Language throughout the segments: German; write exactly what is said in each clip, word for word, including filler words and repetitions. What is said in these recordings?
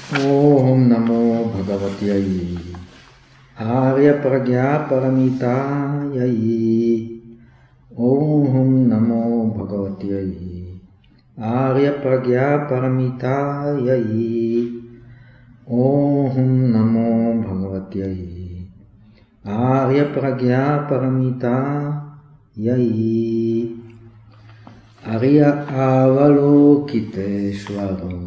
Om Namo Bhagavate Arya Pragya Paramitaya. Om Namo Bhagavate Arya Pragya Paramitaya. Om Namo Bhagavate Arya Pragya Paramitaya. Arya Avalokiteshvaro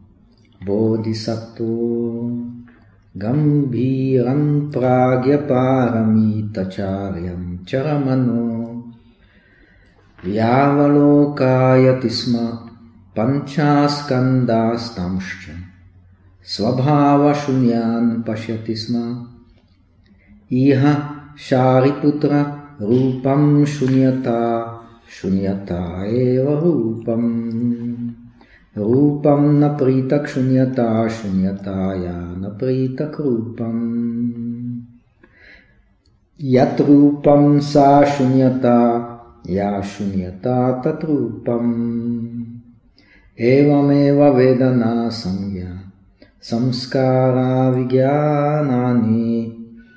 Bodhisattva Gambhiram Pragya Paramitacharyam Charamano Vyavalokayati Sma Panchaskandastamscha Svabhava Shunyan Pashyati Sma Iha Shariputra Rupam Shunyata Shunyata eva Rupam Rupam na pritak shunyata shunyata ya na pritak rupam Yat rupam sa shunyata ya shunyata tat rupam Evam eva vedana samya samskara vigyanani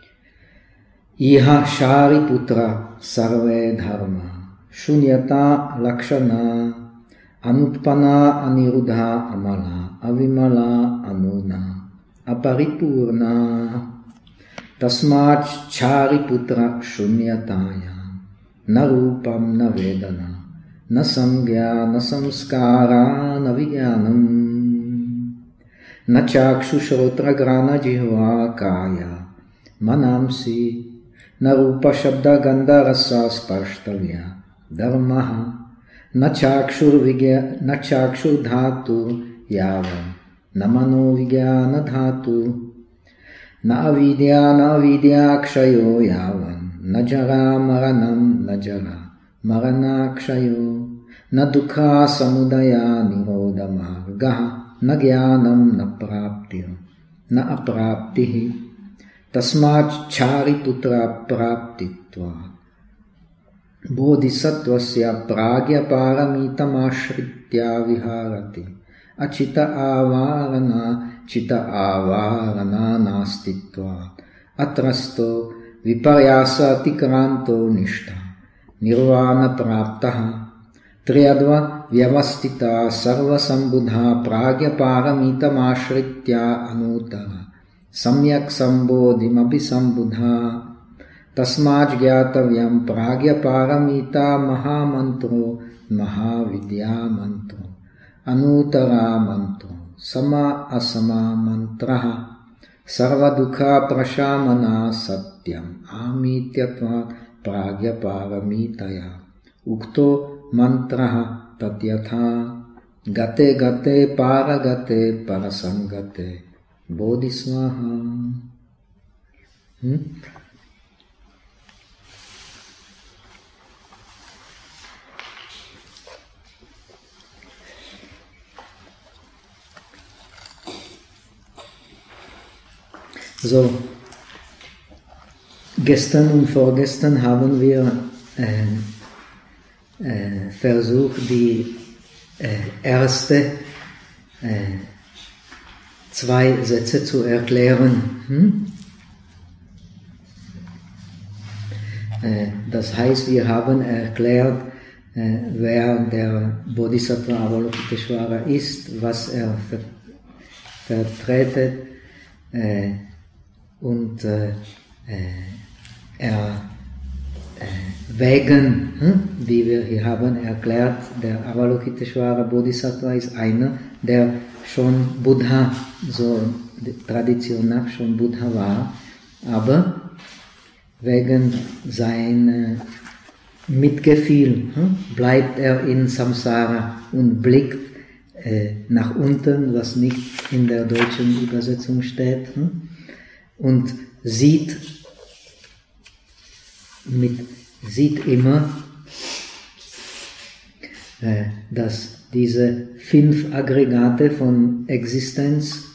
Iha Shariputra sarve dharma shunyata lakshana Anutpana anirudha amala avimala anuna aparipurna Tasmat chariputra shunyataya na rupam na vedana na samgya na samskara na vigyanam na chakshu shrotra grana jihva kaya manamsi na rupa shabda gandha rasa sparshtalya dharmaha Na chakshur vigya, na chakshur dhatu yavam, na mano vigyana dhatu, na avidya, na avidya kshayo yavam, na jara maranam, na jara marana kshayo, na dukha samudaya nirodha margaha, na jnanam na praptir, na apraptihi, tasmat chariputra praptitva. Bodhisattvasya pragya paramitam ashritya viharati achita avarana chita avarana nastitva atrasto viparyasa tikranto nishtha nirvana praptaha triyadva vyavastita sarva sambudha pragya paramitam ashritya anutara samyak sambodhim abhisambudha Tasmaj gyatavyam pragya paramita mahamantro mahavidya mantro anutara mantro sama asama mantraha sarva dukha prashamana satyam amityatva pragya paramitaya ukto mantraha tatyatha gate gate paragate parasangate bodhisvaha. Hmm? So, gestern und vorgestern haben wir äh, äh, versucht, die äh, erste äh, zwei Sätze zu erklären. Hm? Äh, das heißt, wir haben erklärt, äh, wer der Bodhisattva Avalokiteshvara ist, was er ver vertretet, äh, und äh, er äh, wegen, hm, wie wir hier haben erklärt, der Avalokiteshvara Bodhisattva ist einer, der schon Buddha, so die Tradition nach schon Buddha war, aber wegen sein Mitgefühl hm, bleibt er in Samsara und blickt äh, nach unten, was nicht in der deutschen Übersetzung steht, hm, und sieht, mit, sieht immer, äh, dass diese fünf Aggregate von Existenz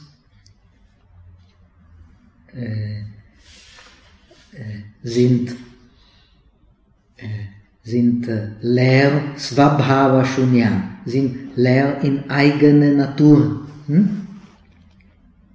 äh, äh, sind, äh, sind äh, leer, Svabhava Shunya, sind leer in eigener Natur. Hm?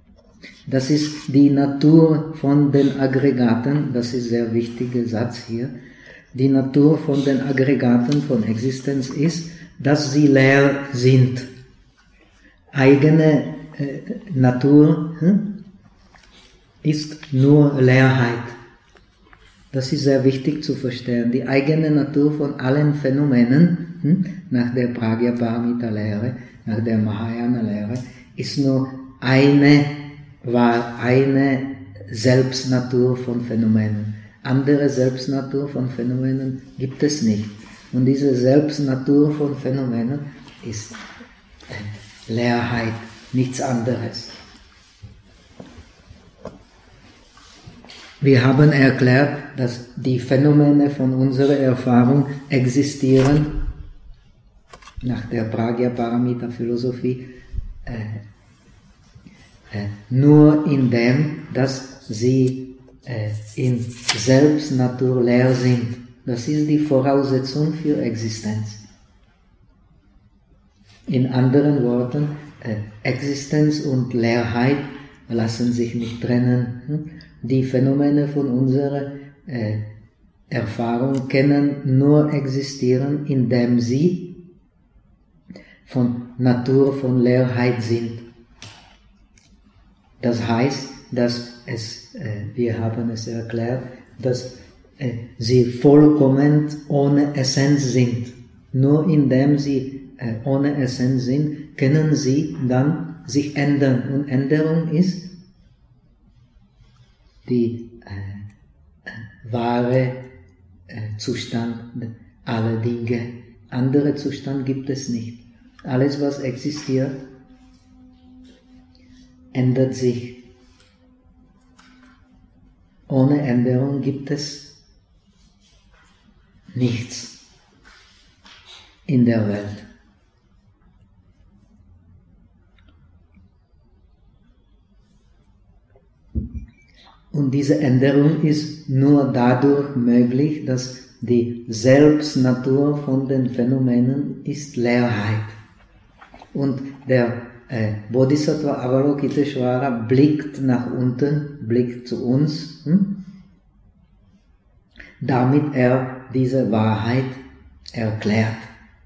Das ist die Natur von den Aggregaten, das ist ein sehr wichtiger Satz hier. Die Natur von den Aggregaten von Existenz ist, dass sie leer sind. Eigene äh, Natur hm, ist nur Leerheit. Das ist sehr wichtig zu verstehen. Die eigene Natur von allen Phänomenen, hm, nach der Pragya-Paramita-Lehre, nach der Mahayana-Lehre, ist nur eine, war eine Selbstnatur von Phänomenen. Andere Selbstnatur von Phänomenen gibt es nicht. Und diese Selbstnatur von Phänomenen ist Leerheit, nichts anderes. Wir haben erklärt, dass die Phänomene von unserer Erfahrung existieren, nach der Pragya-Paramita-Philosophie, äh, äh, nur indem, dass sie äh, in Selbstnatur leer sind. Das ist die Voraussetzung für Existenz. In anderen Worten, äh, Existenz und Leerheit lassen sich nicht trennen. Hm? Die Phänomene von unserer äh, Erfahrung können nur existieren, indem sie von Natur von Leerheit sind. Das heißt, dass es, äh, wir haben es erklärt, dass äh, sie vollkommen ohne Essenz sind. Nur indem sie äh, ohne Essenz sind, können sie dann sich ändern. Und Änderung ist die äh, äh, wahre äh, Zustand aller Dinge. Andere Zustand gibt es nicht. Alles, was existiert, ändert sich. Ohne Änderung gibt es nichts in der Welt. Und diese Änderung ist nur dadurch möglich, dass die Selbstnatur von den Phänomenen ist Leerheit. Und der äh, Bodhisattva Avalokiteshvara blickt nach unten, blickt zu uns, hm? damit er diese Wahrheit erklärt.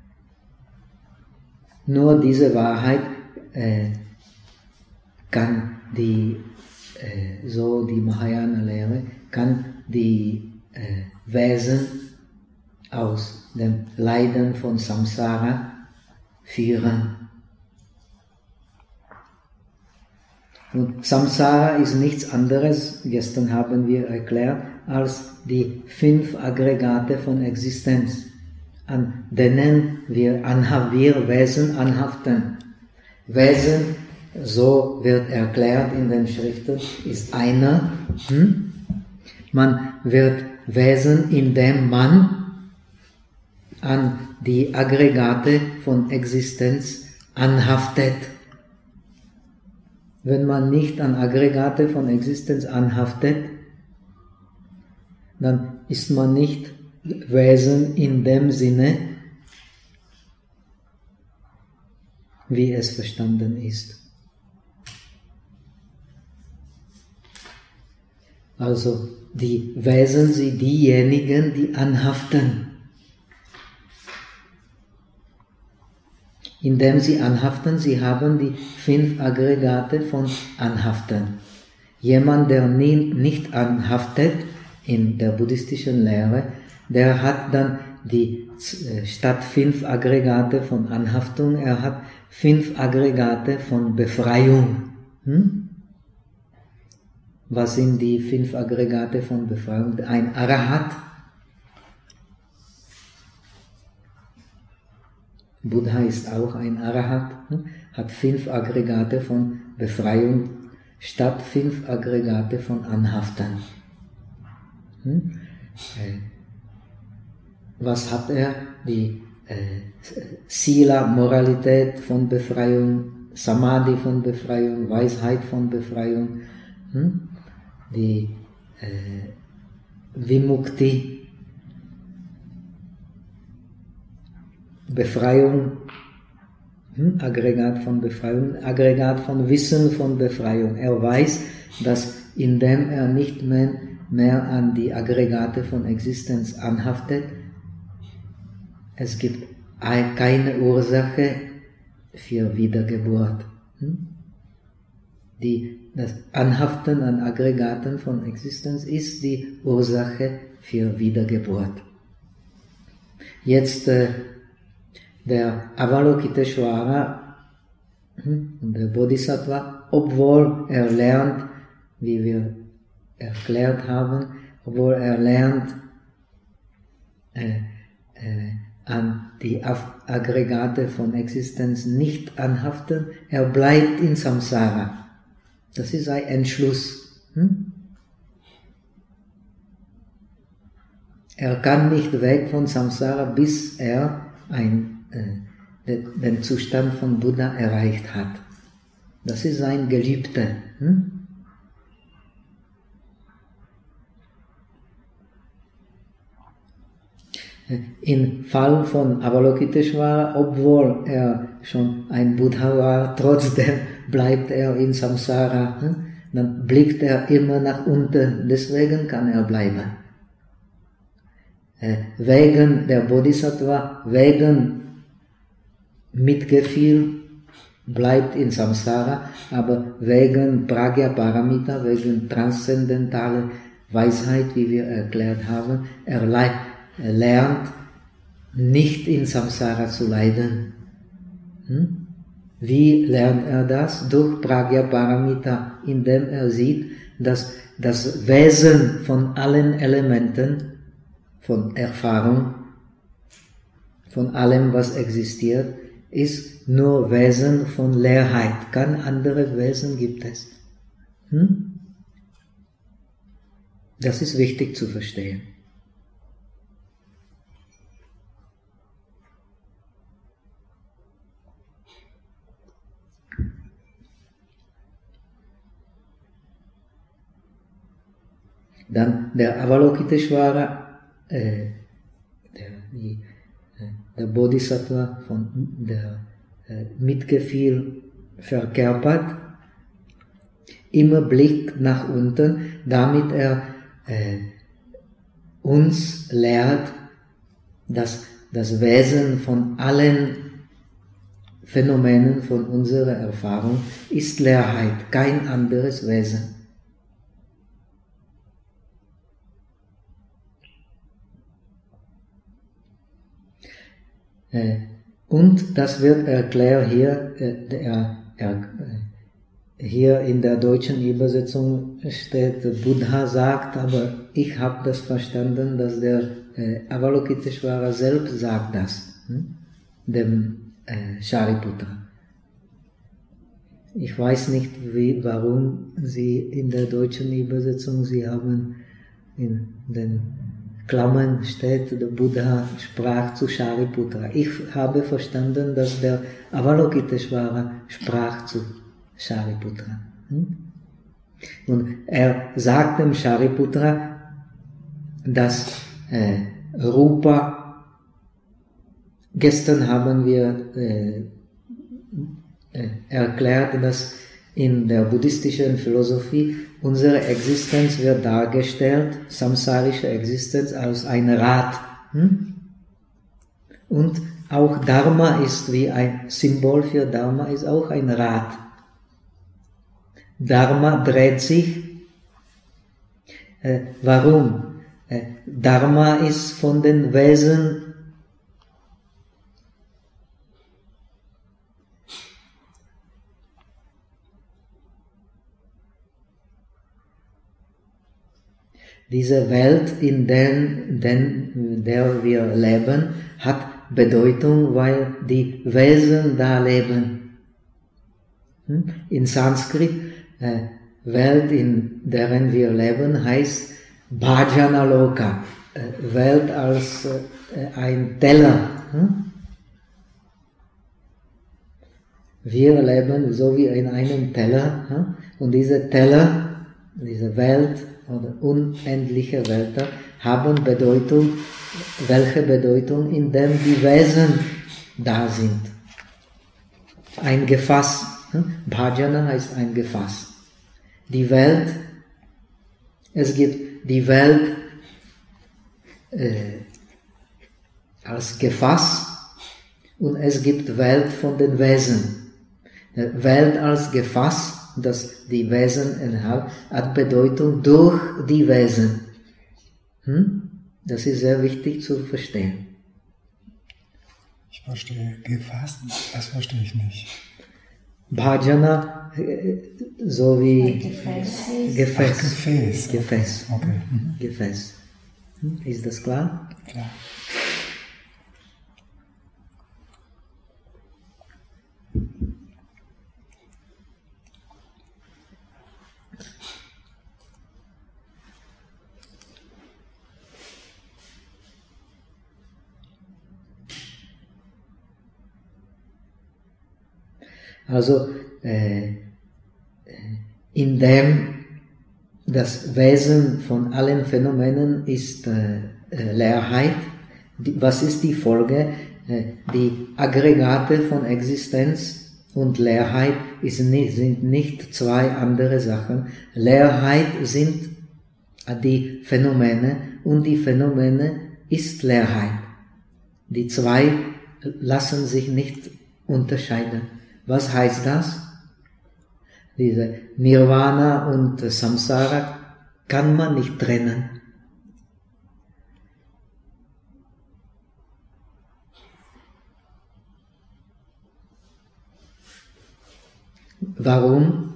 Nur diese Wahrheit äh, kann die äh, so die Mahayana-Lehre kann die äh, Wesen aus dem Leiden von Samsara führen. Und Samsara ist nichts anderes, gestern haben wir erklärt, als die fünf Aggregate von Existenz, an denen wir, anha wir Wesen anhaften. Wesen, so wird erklärt in den Schriften, ist einer. Hm? Man wird Wesen, indem man an die Aggregate von Existenz anhaftet. Wenn man nicht an Aggregate von Existenz anhaftet, dann ist man nicht Wesen in dem Sinne, wie es verstanden ist. Also die Wesen sind diejenigen, die anhaften. Indem sie anhaften, sie haben die fünf Aggregate von Anhaften. Jemand, der nie, nicht anhaftet in der buddhistischen Lehre, der hat dann die, statt fünf Aggregate von Anhaftung, er hat fünf Aggregate von Befreiung. Hm? Was sind die fünf Aggregate von Befreiung? Ein Arahat. Buddha ist auch ein Arahat, hat fünf Aggregate von Befreiung statt fünf Aggregate von Anhaften. Was hat er? Die äh, Sila, Moralität von Befreiung, Samadhi von Befreiung, Weisheit von Befreiung, hm? die äh, Vimukti, Hm? Aggregat von Befreiung, Aggregat von Wissen von Befreiung. Er weiß, dass indem er nicht mehr, mehr an die Aggregate von Existenz anhaftet, es gibt keine Ursache für Wiedergeburt. Hm? Die, das Anhaften an Aggregaten von Existenz ist die Ursache für Wiedergeburt. Jetzt äh, der Avalokiteshvara hm, und der Bodhisattva, obwohl er lernt, wie wir erklärt haben, obwohl er lernt, äh, äh, an die Aggregate von Existenz nicht anhaften, er bleibt in Samsara. Das ist ein Entschluss. Hm? Er kann nicht weg von Samsara, bis er ein, äh, den, den Zustand von Buddha erreicht hat. Das ist sein Gelübde. Hm? Im Fall von Avalokiteshvara, obwohl er schon ein Buddha war, trotzdem bleibt er in Samsara. Hm? Dann blickt er immer nach unten, deswegen kann er bleiben. Äh, wegen der Bodhisattva, wegen Mitgefühl bleibt in Samsara, aber wegen Pragya-Paramita, wegen transzendentaler Weisheit, wie wir erklärt haben, er leidet. Er lernt, nicht in Samsara zu leiden. Hm? Wie lernt er das? Durch Pragya-Paramita, indem er sieht, dass das Wesen von allen Elementen, von Erfahrung, von allem, was existiert, ist nur Wesen von Leerheit. Kein anderes Wesen gibt es. Hm? Das ist wichtig zu verstehen. Dann der Avalokiteshvara, äh, der, die, äh, der Bodhisattva von der äh, Mitgefühl verkörpert, immer blickt nach unten, damit er äh, uns lehrt, dass das Wesen von allen Phänomenen von unserer Erfahrung ist Leerheit, kein anderes Wesen. Und das wird erklärt hier, er, er, hier in der deutschen Übersetzung steht, Buddha sagt, aber ich habe das verstanden, dass der äh, Avalokiteshvara selbst sagt das, hm? dem äh, Shariputra. Ich weiß nicht, wie, warum Sie in der deutschen Übersetzung, Sie haben in den Klammern steht, der Buddha sprach zu Shariputra. Ich habe verstanden, dass der Avalokiteshvara sprach zu Shariputra. Und er sagt dem Shariputra, dass äh, Rupa, gestern haben wir äh, äh, erklärt, dass in der buddhistischen Philosophie unsere Existenz wird dargestellt, samsarische Existenz, als ein Rad. Hm? Und auch Dharma ist wie ein Symbol für Dharma, ist auch ein Rad. Dharma dreht sich. Äh, warum? Äh, Dharma ist von den Wesen Diese Welt, in den, den, der wir leben, hat Bedeutung, weil die Wesen da leben. In Sanskrit, äh, Welt, in deren wir leben, heißt Bhajana Loka, äh, Welt als äh, ein Teller. Hm? Wir leben so wie in einem Teller, hm? Und diese Teller, diese Welt, oder unendliche Wälder haben Bedeutung, welche Bedeutung, indem die Wesen da sind. ein Gefäß. Bhajana heißt ein Gefäß. Die Welt, es gibt die Welt äh, als Gefäß und es gibt Welt von den Wesen. Welt als Gefäß, das die Wesen enthält, hat Bedeutung durch die Wesen. Hm? Das ist sehr wichtig zu verstehen. Ich verstehe Gefäß, das verstehe ich nicht. Bhajana, so wie Gefäß. Gefäß. Ach, Gefäß. Gefäß. Okay. Mhm. Gefäß. Hm? Ist das klar? Klar. Also, äh, indem das Wesen von allen Phänomenen ist äh, Leerheit, die, was ist die Folge? Äh, die Aggregate von Existenz und Leerheit ist nicht, sind nicht zwei andere Sachen. Leerheit sind die Phänomene und die Phänomene ist Leerheit. Die zwei lassen sich nicht unterscheiden. Was heißt das? Diese Nirvana und Samsara kann man nicht trennen. Warum?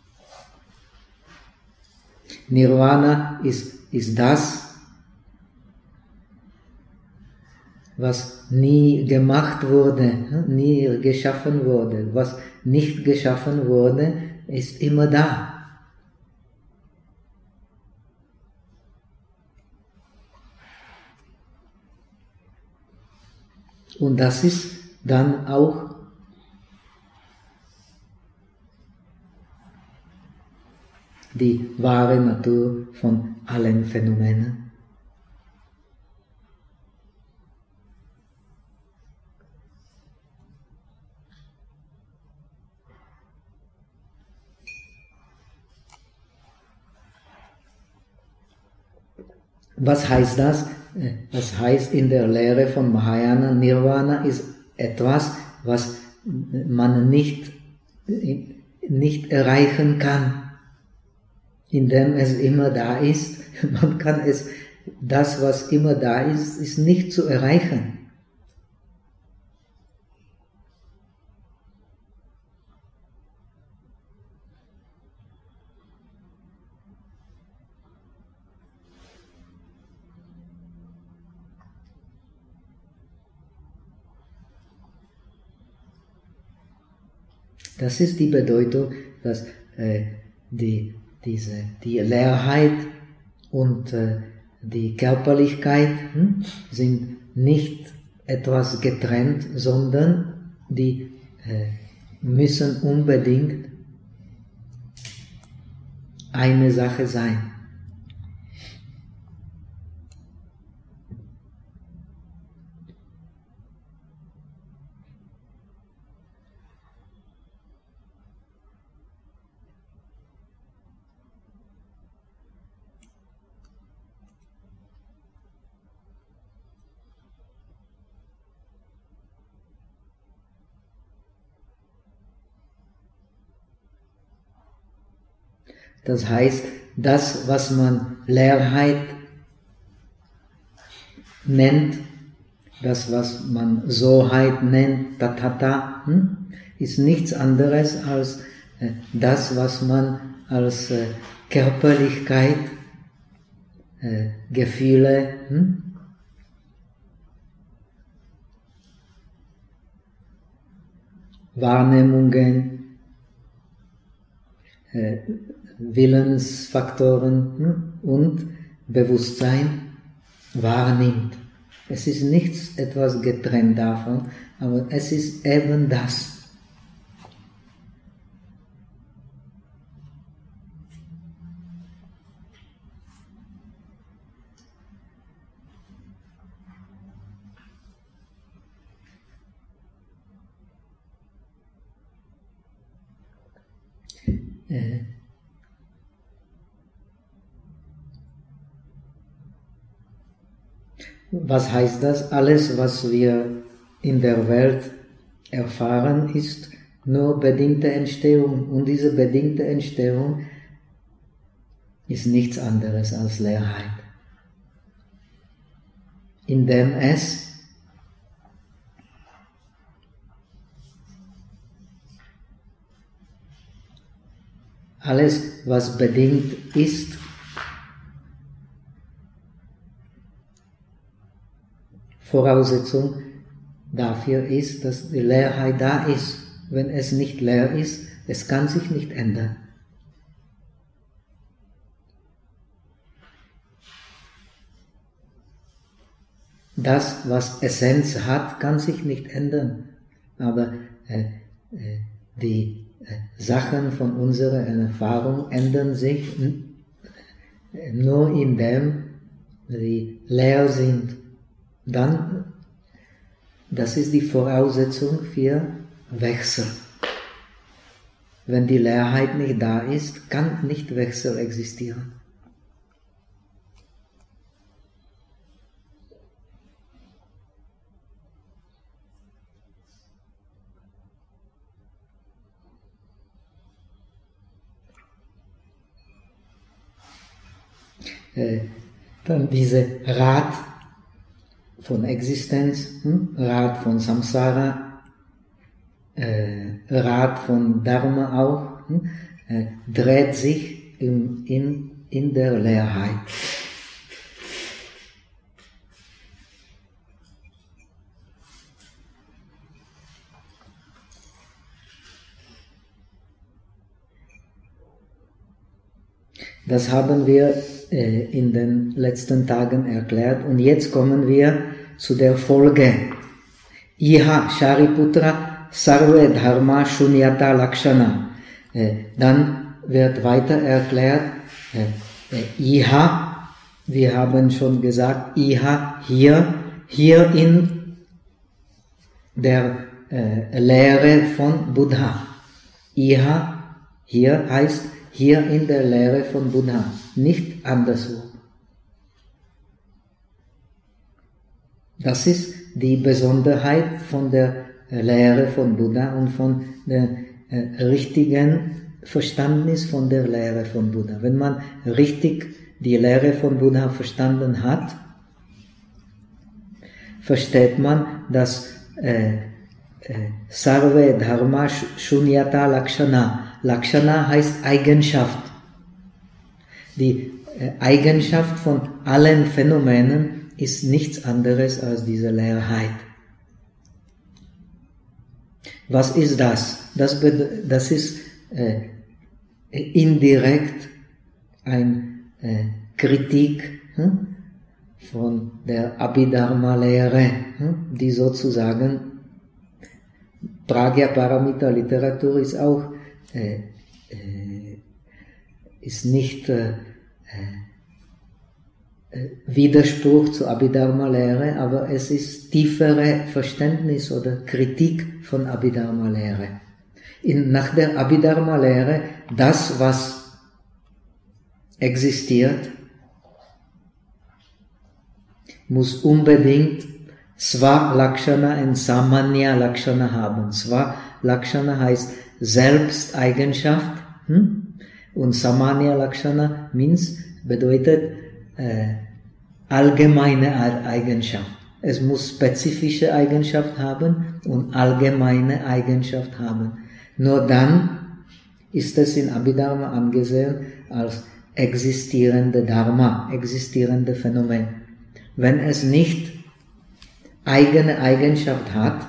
Nirvana ist, ist das, was nie gemacht wurde, nie geschaffen wurde. Was nicht geschaffen wurde, ist immer da. Und das ist dann auch die wahre Natur von allen Phänomenen. Was heißt das? Das heißt in der Lehre von Mahayana, Nirvana ist etwas, was man nicht, nicht erreichen kann, indem es immer da ist. Man kann es, das, was immer da ist, ist nicht zu erreichen. Das ist die Bedeutung, dass äh, die, diese, die Leerheit und äh, die Körperlichkeit hm, sind nicht etwas getrennt, sondern die äh, müssen unbedingt eine Sache sein. Das heißt, das, was man Leerheit nennt, das, was man Soheit nennt, Tatata, hm, ist nichts anderes als äh, das, was man als äh, Körperlichkeit, äh, Gefühle, hm, Wahrnehmungen, äh, Willensfaktoren hm, und Bewusstsein wahrnimmt. Es ist nichts etwas getrennt davon, aber es ist eben das. äh, was heißt das? Alles, was wir in der Welt erfahren, ist nur bedingte Entstehung. Und diese bedingte Entstehung ist nichts anderes als Leerheit. Indem es alles, was bedingt ist, Voraussetzung dafür ist, dass die Leerheit da ist. Wenn es nicht leer ist, es kann sich nicht ändern. Das, was Essenz hat, kann sich nicht ändern. Aber äh, äh, die äh, Sachen von unserer Erfahrung ändern sich nur indem sie leer sind. Dann, das ist die Voraussetzung für Wechsel. Wenn die Leerheit nicht da ist, kann nicht Wechsel existieren. Äh, dann diese Rad von Existenz, hm? Rad von Samsara, äh, Rad von Dharma auch, hm? äh, dreht sich in, in, in der Leerheit. Das haben wir äh, in den letzten Tagen erklärt und jetzt kommen wir zu der Folge. Iha Shariputra Sarve Dharma Shunyata Lakshana. Äh, dann wird weiter erklärt, äh, äh, Iha, wir haben schon gesagt, Iha hier, hier in der äh, Lehre von Buddha. Iha hier heißt hier in der Lehre von Buddha, nicht anderswo. Das ist die Besonderheit von der Lehre von Buddha und von dem äh, richtigen Verständnis von der Lehre von Buddha. Wenn man richtig die Lehre von Buddha verstanden hat, versteht man, dass äh, äh, Sarve Dharma Shunyata Lakshana. Lakshana heißt Eigenschaft. Die äh, Eigenschaft von allen Phänomenen ist nichts anderes als diese Leerheit. Was ist das? Das, das ist äh, indirekt eine äh, Kritik hm, von der Abhidharma-Lehre, hm, die sozusagen Pragya-Paramita-Literatur ist auch Äh, äh, ist nicht äh, äh, Widerspruch zur Abhidharma-Lehre, aber es ist tiefere Verständnis oder Kritik von Abhidharma-Lehre. In, nach der Abhidharma-Lehre, das, was existiert, muss unbedingt Sva Lakshana und Samanya Lakshana haben. Sva Lakshana heißt Selbsteigenschaft hm? und Samanya Lakshana means, bedeutet äh, allgemeine Eigenschaft. Es muss spezifische Eigenschaft haben und allgemeine Eigenschaft haben. Nur dann ist es in Abhidharma angesehen als existierende Dharma, existierende Phänomen. Wenn es nicht eigene Eigenschaft hat,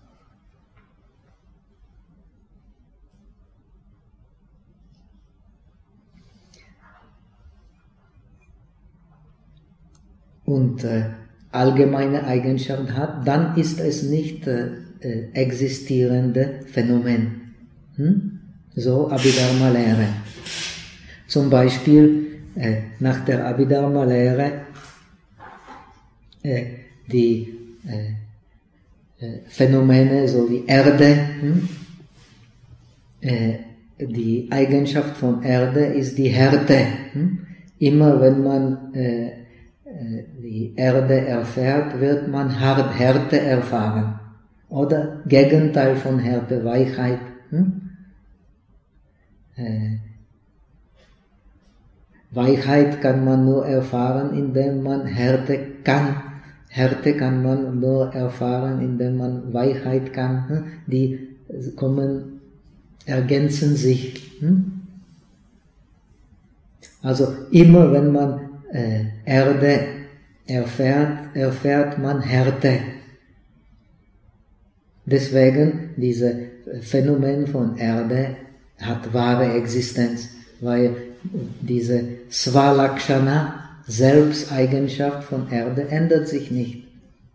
und äh, allgemeine Eigenschaft hat, dann ist es nicht äh, äh, existierende Phänomen. Hm? So Abhidharma-Lehre. Zum Beispiel äh, nach der Abhidharma-Lehre äh, die äh, äh, Phänomene so wie Erde, hm? äh, die Eigenschaft von Erde ist die Härte. Immer wenn man äh, die Erde erfährt, wird man Härte erfahren. Oder Gegenteil von Härte, Weichheit. Äh, Weichheit kann man nur erfahren, indem man Härte kann. Härte kann man nur erfahren, indem man Weichheit kann. Die kommen, ergänzen sich. Also immer wenn man äh, Erde erfährt, erfährt man Härte. Deswegen dieses Phänomen von Erde hat wahre Existenz, weil diese Svalakshana, Selbsteigenschaft von Erde, ändert sich nicht.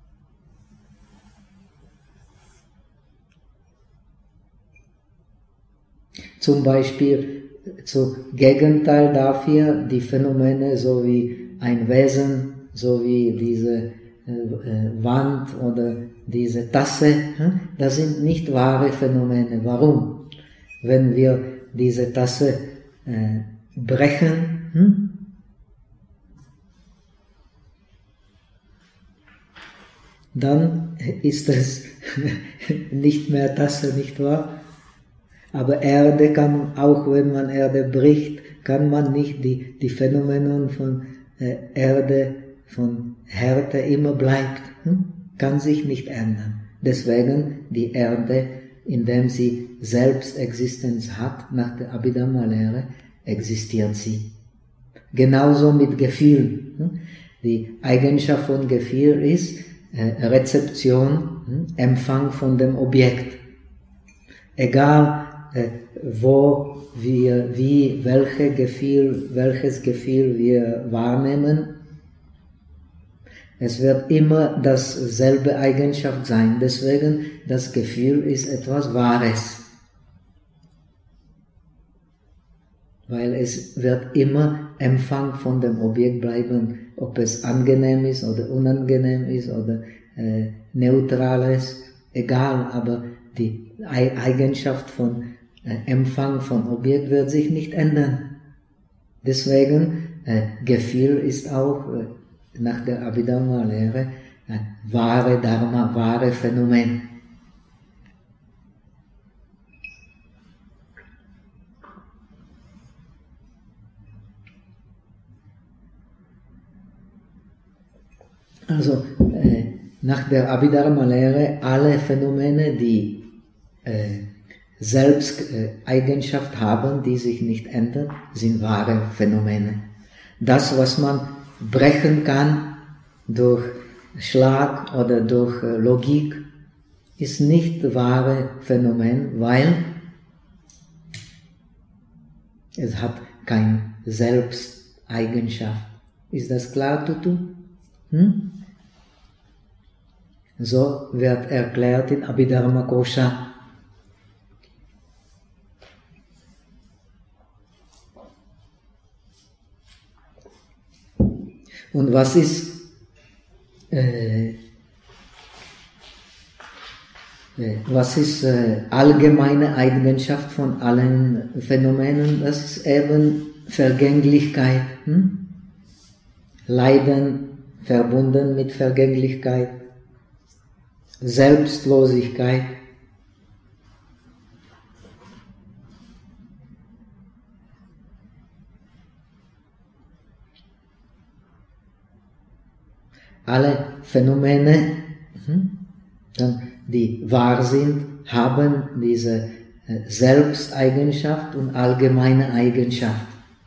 Zum Beispiel zu Gegenteil dafür die Phänomene so wie ein Wesen, so wie diese äh, Wand oder diese Tasse, hm? Das sind nicht wahre Phänomene. Warum? Wenn wir diese Tasse äh, brechen, hm? Dann ist es nicht mehr Tasse, nicht wahr? Aber Erde kann, auch wenn man Erde bricht, kann man nicht die, die Phänomene von äh, Erde, von Härte immer bleibt, hm? Kann sich nicht ändern. Deswegen die Erde, indem sie Selbstexistenz hat, nach der Abhidhamma-Lehre, existiert sie. Genauso mit Gefühl. Hm? Die Eigenschaft von Gefühl ist äh, Rezeption, hm? Empfang von dem Objekt. Egal, äh, wo wir, wie, welche Gefühl, welches Gefühl wir wahrnehmen, es wird immer dasselbe Eigenschaft sein. Deswegen, das Gefühl ist etwas Wahres. Weil es wird immer Empfang von dem Objekt bleiben, ob es angenehm ist oder unangenehm ist oder äh, neutral ist, egal, aber die Eigenschaft von äh, Empfang von Objekt wird sich nicht ändern. Deswegen, äh, Gefühl ist auch äh, nach der Abhidhamma-Lehre ein wahre Dharma, wahre Phänomen. Also äh, nach der Abhidharma-Lehre alle Phänomene, die äh, Selbsteigenschaft äh, haben, die sich nicht ändern, sind wahre Phänomene. Das, was man brechen kann durch Schlag oder durch äh, Logik, ist nicht wahre Phänomen, weil es hat keine Selbsteigenschaft. Ist das klar, Tutu? Hm? So wird erklärt in Abhidharma Kosha. Und was ist äh, was ist äh, allgemeine Eigenschaft von allen Phänomenen? Das ist eben Vergänglichkeit. Hm? Leiden verbunden mit Vergänglichkeit. Selbstlosigkeit. Alle Phänomene, die wahr sind, haben diese Selbsteigenschaft und allgemeine Eigenschaft.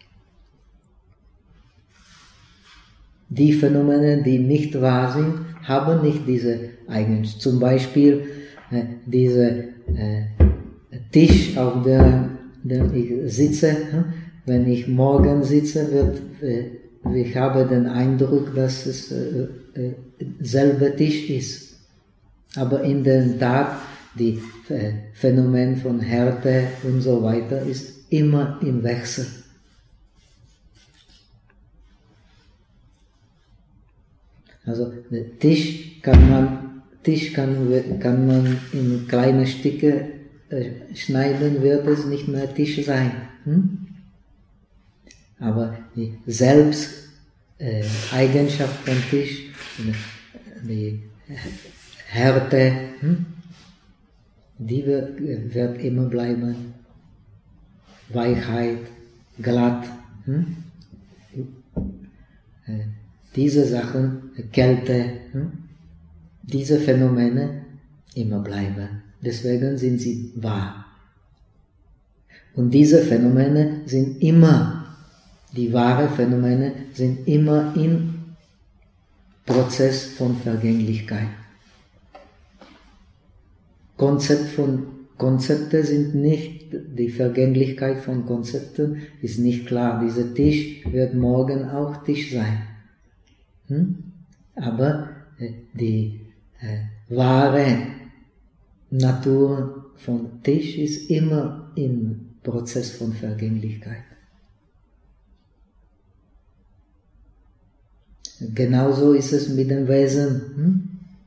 Die Phänomene, die nicht wahr sind, haben nicht diese Eigenschaft. Zum Beispiel äh, dieser äh, Tisch, auf dem, dem ich sitze. Äh, wenn ich morgen sitze, wird, äh, ich habe den Eindruck, dass es äh, äh, selber Tisch ist. Aber in der Tat, die äh, Phänomen von Härte und so weiter ist immer im Wechsel. Also der Tisch kann man, Tisch kann, kann man in kleine Stücke schneiden, wird es nicht mehr Tisch sein. Hm? Aber die Selbsteigenschaft äh, von Tisch, die Härte, hm? die wird, wird immer bleiben. Weichheit, glatt. Hm? Äh, diese Sachen, Kälte, hm? diese Phänomene immer bleiben. Deswegen sind sie wahr. Und diese Phänomene sind immer, die wahren Phänomene sind immer im Prozess von Vergänglichkeit. Konzept von, Konzepte sind nicht, die Vergänglichkeit von Konzepten ist nicht klar. Dieser Tisch wird morgen auch Tisch sein. Hm? Aber äh, die äh, wahre Natur von Tisch ist immer im Prozess von Vergänglichkeit. Genauso ist es mit dem Wesen. Hm?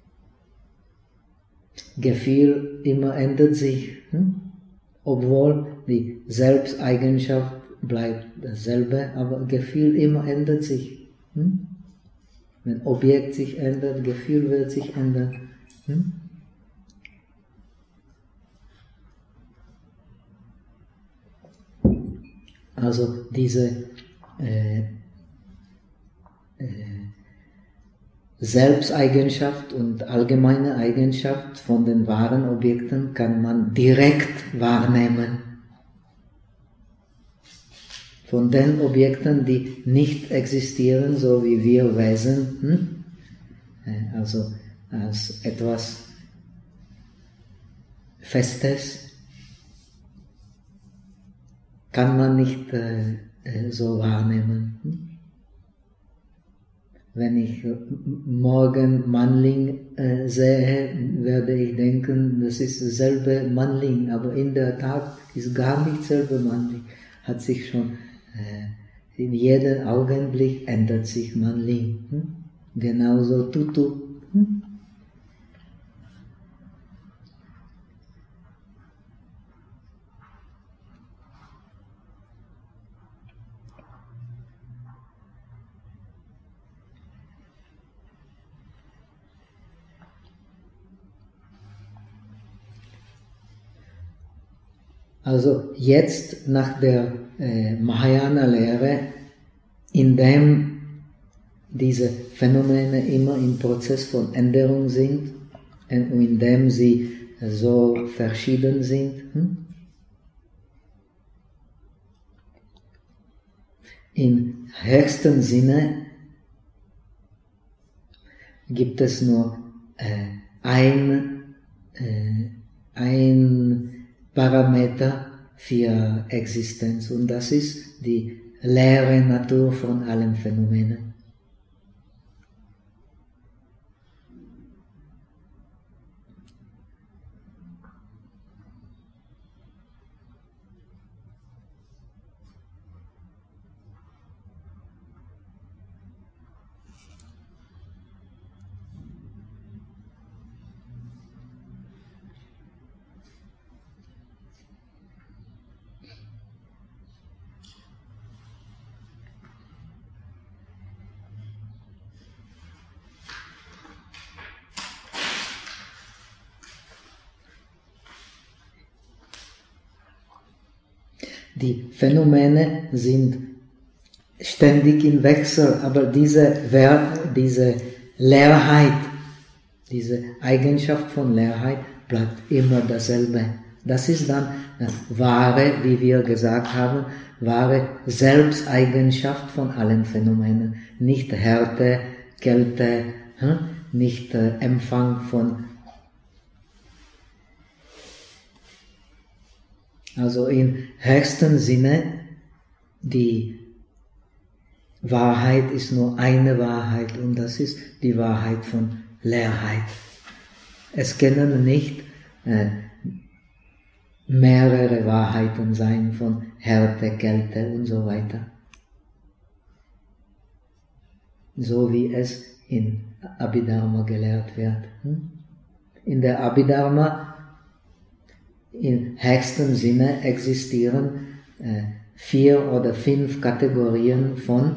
Gefühl immer ändert sich, hm? Obwohl die Selbsteigenschaft bleibt dasselbe, aber Gefühl immer ändert sich. Hm? Wenn Objekt sich ändert, Gefühl wird sich ändern. Hm? Also diese äh, äh, Selbsteigenschaft und allgemeine Eigenschaft von den wahren Objekten kann man direkt wahrnehmen. Von den Objekten, die nicht existieren, so wie wir Wesen, hm? also als etwas Festes, kann man nicht äh, so wahrnehmen. Hm? Wenn ich morgen Mannling äh, sehe, werde ich denken, das ist dasselbe Mannling, aber in der Tat ist gar nicht dasselbe Mannling. Hat sich schon, äh, in jedem Augenblick ändert sich Mannling. Hm? Genauso Tutu. Hm? Also jetzt nach der äh, Mahayana-Lehre, in dem diese Phänomene immer im Prozess von Änderung sind und in dem sie so verschieden sind, hm? im höchsten Sinne gibt es nur äh, ein, äh, ein Parameter für Existenz und das ist die leere Natur von allen Phänomenen. Die Phänomene sind ständig im Wechsel, aber diese, diese Leerheit, diese Eigenschaft von Leerheit bleibt immer dasselbe. Das ist dann wahre, wie wir gesagt haben, wahre Selbsteigenschaft von allen Phänomenen. Nicht Härte, Kälte, nicht Empfang von. Also im höchsten Sinne, die Wahrheit ist nur eine Wahrheit und das ist die Wahrheit von Leerheit. Es können nicht äh, mehrere Wahrheiten sein von Härte, Kälte und so weiter. So wie es in Abhidharma gelehrt wird. In der Abhidharma im höchsten Sinne existieren äh, vier oder fünf Kategorien von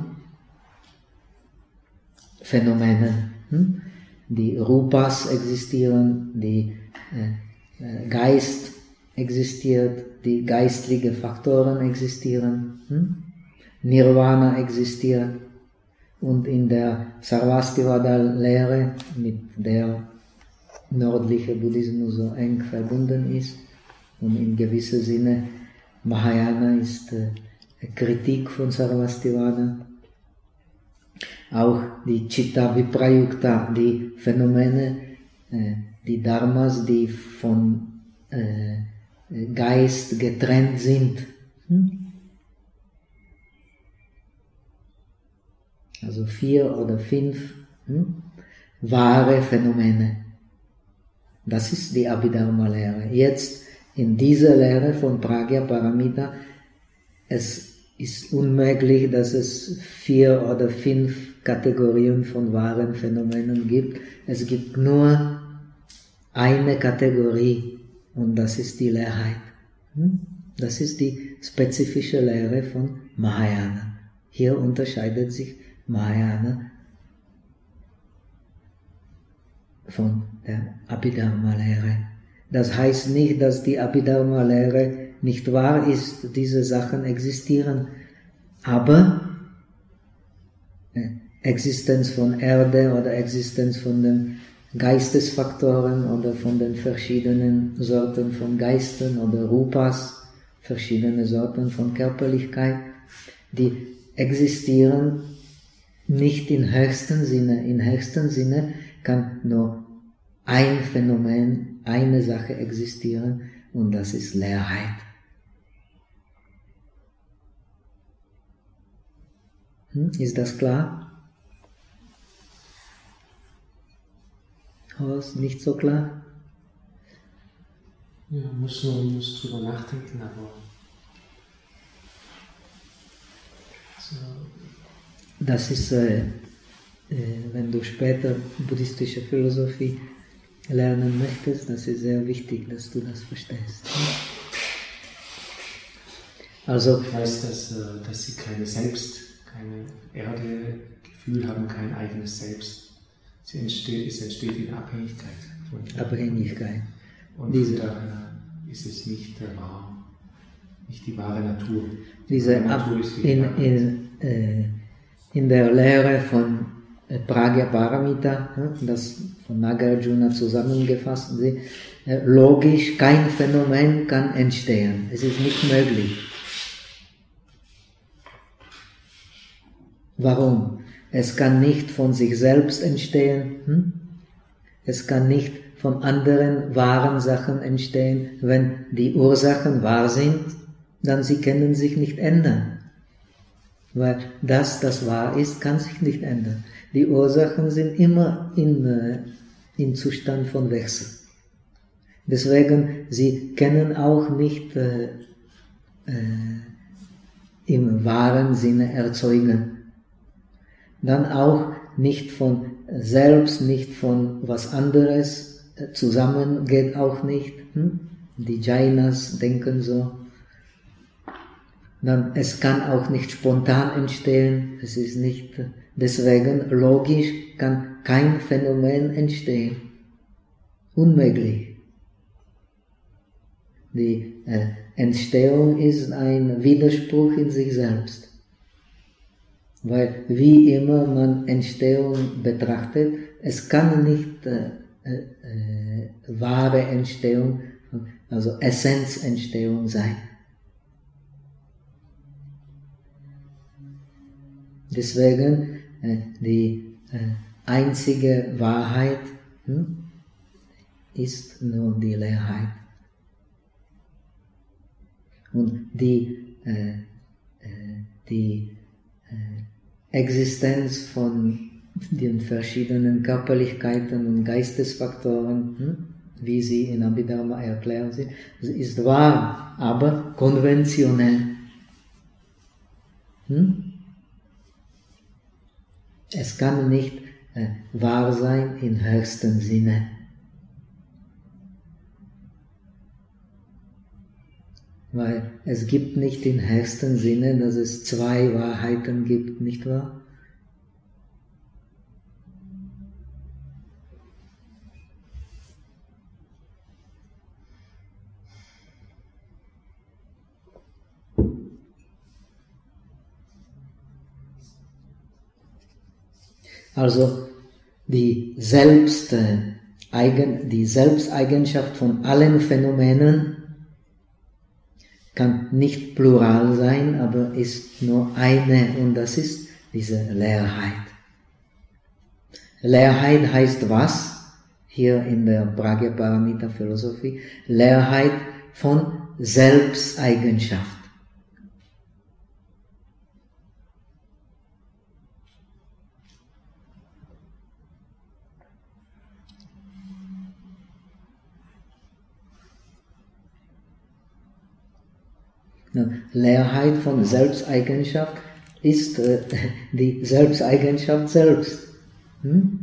Phänomenen. Hm? Die Rupas existieren, die äh, Geist existiert, die geistlichen Faktoren existieren, hm? Nirvana existiert und in der Sarvastivada-Lehre, mit der nördliche Buddhismus so eng verbunden ist und in gewissem Sinne Mahayana ist äh, Kritik von Sarvastivada. Auch die Chitta Viprayukta, die Phänomene, äh, die Dharmas, die von äh, Geist getrennt sind. Hm? Also vier oder fünf hm? wahre Phänomene. Das ist die Abhidharma-Lehre. Jetzt in dieser Lehre von Pragya-Paramita, es ist unmöglich, dass es vier oder fünf Kategorien von wahren Phänomenen gibt. Es gibt nur eine Kategorie und das ist die Leerheit. Das ist die spezifische Lehre von Mahayana. Hier unterscheidet sich Mahayana von der Abhidharma-Lehre. Das heißt nicht, dass die Abhidharma-Lehre nicht wahr ist, diese Sachen existieren, aber Existenz von Erde oder Existenz von den Geistesfaktoren oder von den verschiedenen Sorten von Geistern oder Rupas, verschiedene Sorten von Körperlichkeit, die existieren nicht im höchsten Sinne. Im höchsten Sinne kann nur ein Phänomen, eine Sache existieren und das ist Leerheit. Hm? Ist das klar? Horst, nicht so klar? Ja, muss nur muss drüber nachdenken, aber so. Das ist, äh, äh, wenn du später buddhistische Philosophie lernen möchtest, das ist sehr wichtig, dass du das verstehst. Also, heißt das, dass sie keine Selbst, keine Erdegefühl haben, kein eigenes Selbst. Sie entsteht, es entsteht in Abhängigkeit von Abhängigkeit. Und diese, daher ist es nicht der wahr, nicht die wahre Natur. Die diese wahre Natur ist in, in, äh, in der Lehre von äh, Pragya-Paramita, äh, das von Nagarjuna zusammengefasst, äh, logisch, kein Phänomen kann entstehen. Es ist nicht möglich. Warum? Es kann nicht von sich selbst entstehen. Hm? Es kann nicht von anderen wahren Sachen entstehen. Wenn die Ursachen wahr sind, dann sie können sich nicht ändern. Weil das, das wahr ist, kann sich nicht ändern. Die Ursachen sind immer in, äh, in Zustand von Wechsel. Deswegen, sie können auch nicht äh, äh, im wahren Sinne erzeugen. Dann auch nicht von selbst, nicht von was anderes, zusammen geht auch nicht. Hm? Die Jainas denken so. Dann, es kann auch nicht spontan entstehen, es ist nicht, deswegen logisch kann kein Phänomen entstehen. Unmöglich. Die äh, Entstehung ist ein Widerspruch in sich selbst. Weil wie immer man Entstehung betrachtet, es kann nicht äh, äh, wahre Entstehung, also Essenzentstehung sein. Deswegen äh, die äh, einzige Wahrheit hm, ist nur die Leerheit. Und die, äh, äh, die äh, Existenz von den verschiedenen Körperlichkeiten und Geistesfaktoren, hm, wie sie in Abhidharma erklärt sind, ist wahr, aber konventionell. Hm? Es kann nicht äh, wahr sein im höchsten Sinne. Weil es gibt nicht im höchsten Sinne, dass es zwei Wahrheiten gibt, nicht wahr? Also die, Selbst, die Selbsteigenschaft von allen Phänomenen kann nicht plural sein, aber ist nur eine, und das ist diese Leerheit. Leerheit heißt was? Hier in der Pragya-Paramita Philosophie. Leerheit von Selbsteigenschaft. Leerheit von Selbsteigenschaft ist äh, die Selbsteigenschaft selbst. Hm?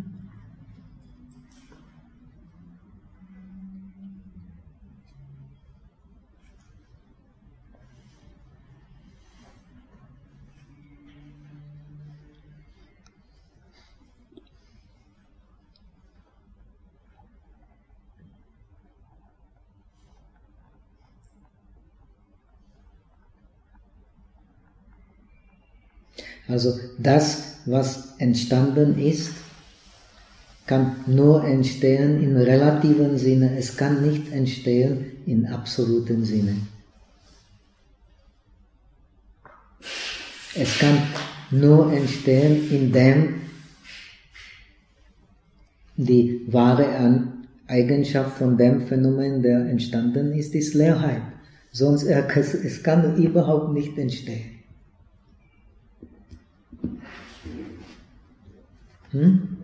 Also das, was entstanden ist, kann nur entstehen im relativen Sinne, es kann nicht entstehen im absoluten Sinne. Es kann nur entstehen, indem die wahre Eigenschaft von dem Phänomen, der entstanden ist, ist Leerheit. Sonst es kann überhaupt nicht entstehen. Hm?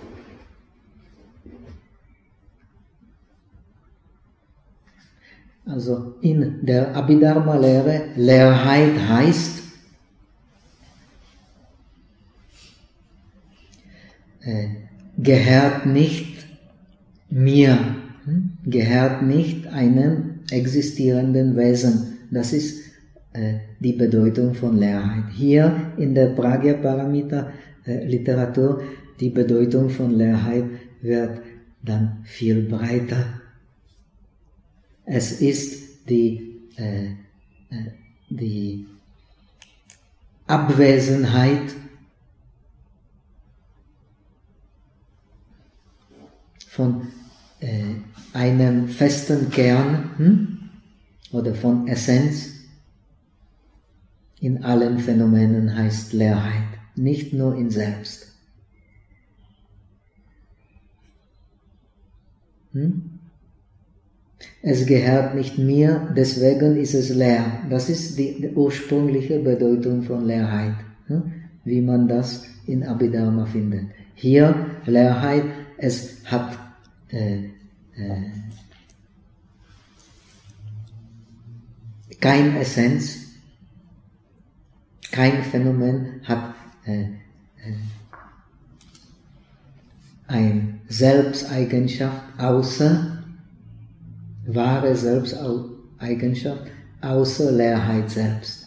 Also in der Abhidharma-Lehre, Leerheit heißt, äh, gehört nicht mir, hm? gehört nicht einem existierenden Wesen. Das ist äh, die Bedeutung von Leerheit. Hier in der Pragya-Paramita äh, Literatur, die Bedeutung von Leerheit wird dann viel breiter. Es ist die, äh, äh, die Abwesenheit von äh, einem festen Kern hm? oder von Essenz in allen Phänomenen heißt Leerheit, nicht nur in Selbst. Hm? Es gehört nicht mir, deswegen ist es leer. Das ist die, die ursprüngliche Bedeutung von Leerheit, hm? wie man das in Abhidharma findet. Hier Leerheit, es hat äh, äh, keine Essenz, kein Phänomen hat äh, äh, eine Selbsteigenschaft außer wahre Selbsteigenschaft, außer Leerheit selbst.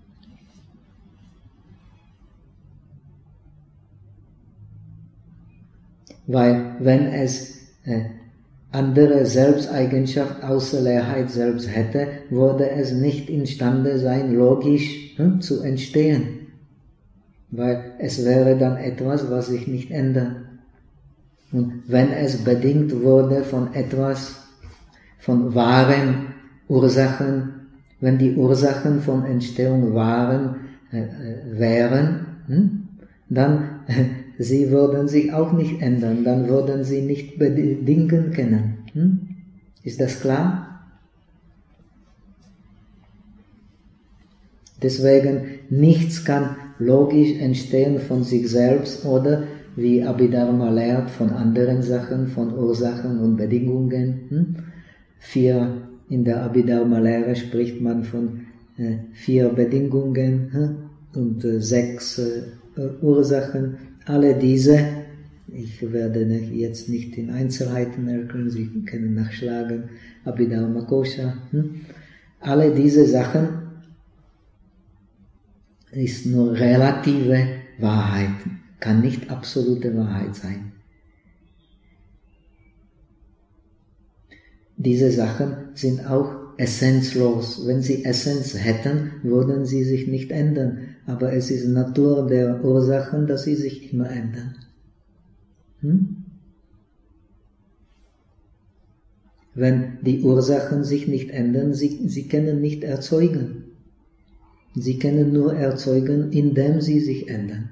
Weil wenn es äh, andere Selbsteigenschaft außer Leerheit selbst hätte, würde es nicht imstande sein, logisch hm, zu entstehen. Weil es wäre dann etwas, was sich nicht ändert. Und wenn es bedingt wurde von etwas, von wahren Ursachen, wenn die Ursachen von Entstehung wahren äh, wären, hm, dann äh, sie würden sich auch nicht ändern, dann würden sie nicht bedingen können. Hm? Ist das klar? Deswegen, nichts kann logisch entstehen von sich selbst oder, wie Abhidharma lehrt, von anderen Sachen, von Ursachen und Bedingungen. Hm? Vier, in der Abhidharma-Lehre spricht man von äh, vier Bedingungen hm? und äh, sechs äh, Ursachen. Alle diese, ich werde jetzt nicht in Einzelheiten erklären, Sie können nachschlagen, Abhidharma Kosha, hm? alle diese Sachen ist nur relative Wahrheit, kann nicht absolute Wahrheit sein. Diese Sachen sind auch essenzlos. Wenn sie Essenz hätten, würden sie sich nicht ändern. Aber es ist Natur der Ursachen, dass sie sich immer ändern. Hm? Wenn die Ursachen sich nicht ändern, sie, sie können nicht erzeugen. Sie können nur erzeugen, indem sie sich ändern.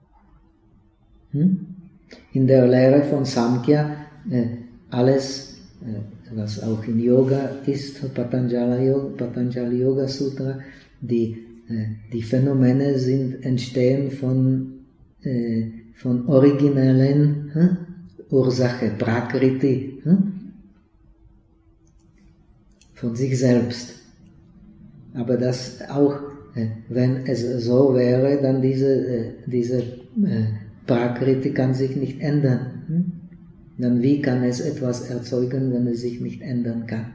Hm? In der Lehre von Samkhya, äh, alles, äh, was auch in Yoga ist, Patanjali Yoga, Patanjali Yoga Sutra, die, äh, die Phänomene sind entstehen von, äh, von originellen hm? Ursache, Prakriti, hm? von sich selbst. Aber das auch, äh, wenn es so wäre, dann diese, äh, diese äh, Prakriti kann sich nicht ändern. Hm? Dann wie kann es etwas erzeugen, wenn es sich nicht ändern kann?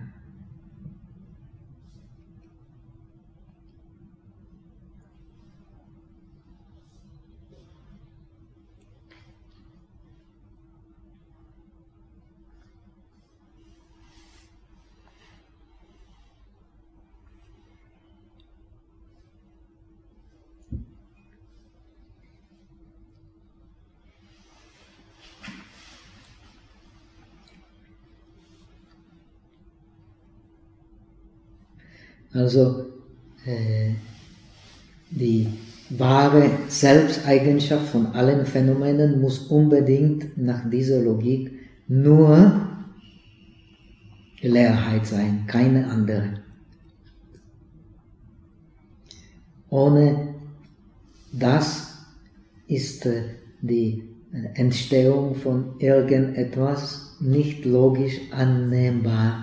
Also äh, die wahre Selbsteigenschaft von allen Phänomenen muss unbedingt nach dieser Logik nur Leerheit sein, keine andere. Ohne das ist äh, die Entstehung von irgendetwas nicht logisch annehmbar.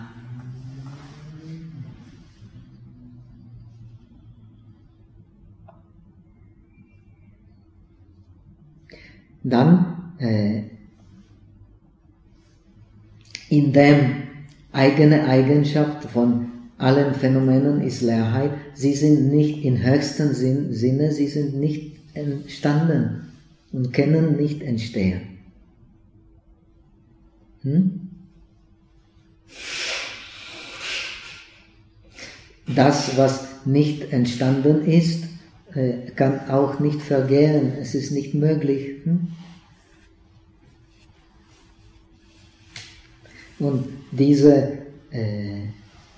Dann, äh, indem eigene Eigenschaft von allen Phänomenen ist Leerheit, sie sind nicht im höchsten Sinn, Sinne, sie sind nicht entstanden und können nicht entstehen. Hm? Das, was nicht entstanden ist, kann auch nicht vergehen, es ist nicht möglich. Hm? Und diese äh,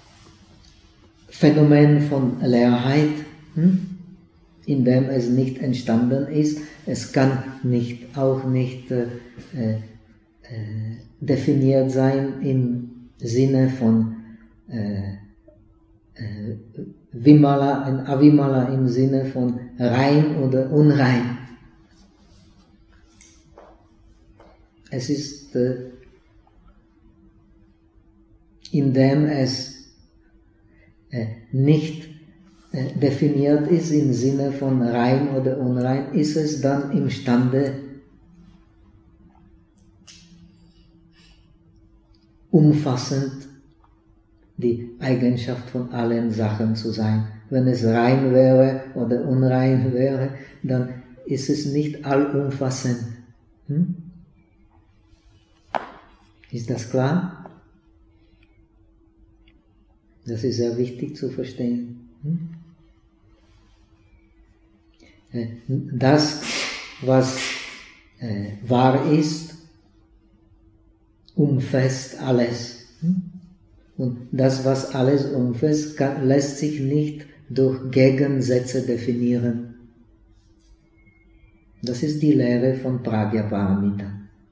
Phänomen von Leerheit, hm? in dem es nicht entstanden ist, es kann nicht, auch nicht äh, äh, definiert sein im Sinne von äh, äh, Vimala, ein Avimala im Sinne von rein oder unrein. Es ist, äh, indem es äh, nicht äh, definiert ist im Sinne von rein oder unrein, ist es dann imstande, umfassend die Eigenschaft von allen Sachen zu sein. Wenn es rein wäre oder unrein wäre, dann ist es nicht allumfassend. Hm? Ist das klar? Das ist sehr wichtig zu verstehen. Hm? Das, was äh, wahr ist, umfasst alles. Hm? Und das, was alles umfasst, kann, lässt sich nicht durch Gegensätze definieren. Das ist die Lehre von Pragya-Paramita.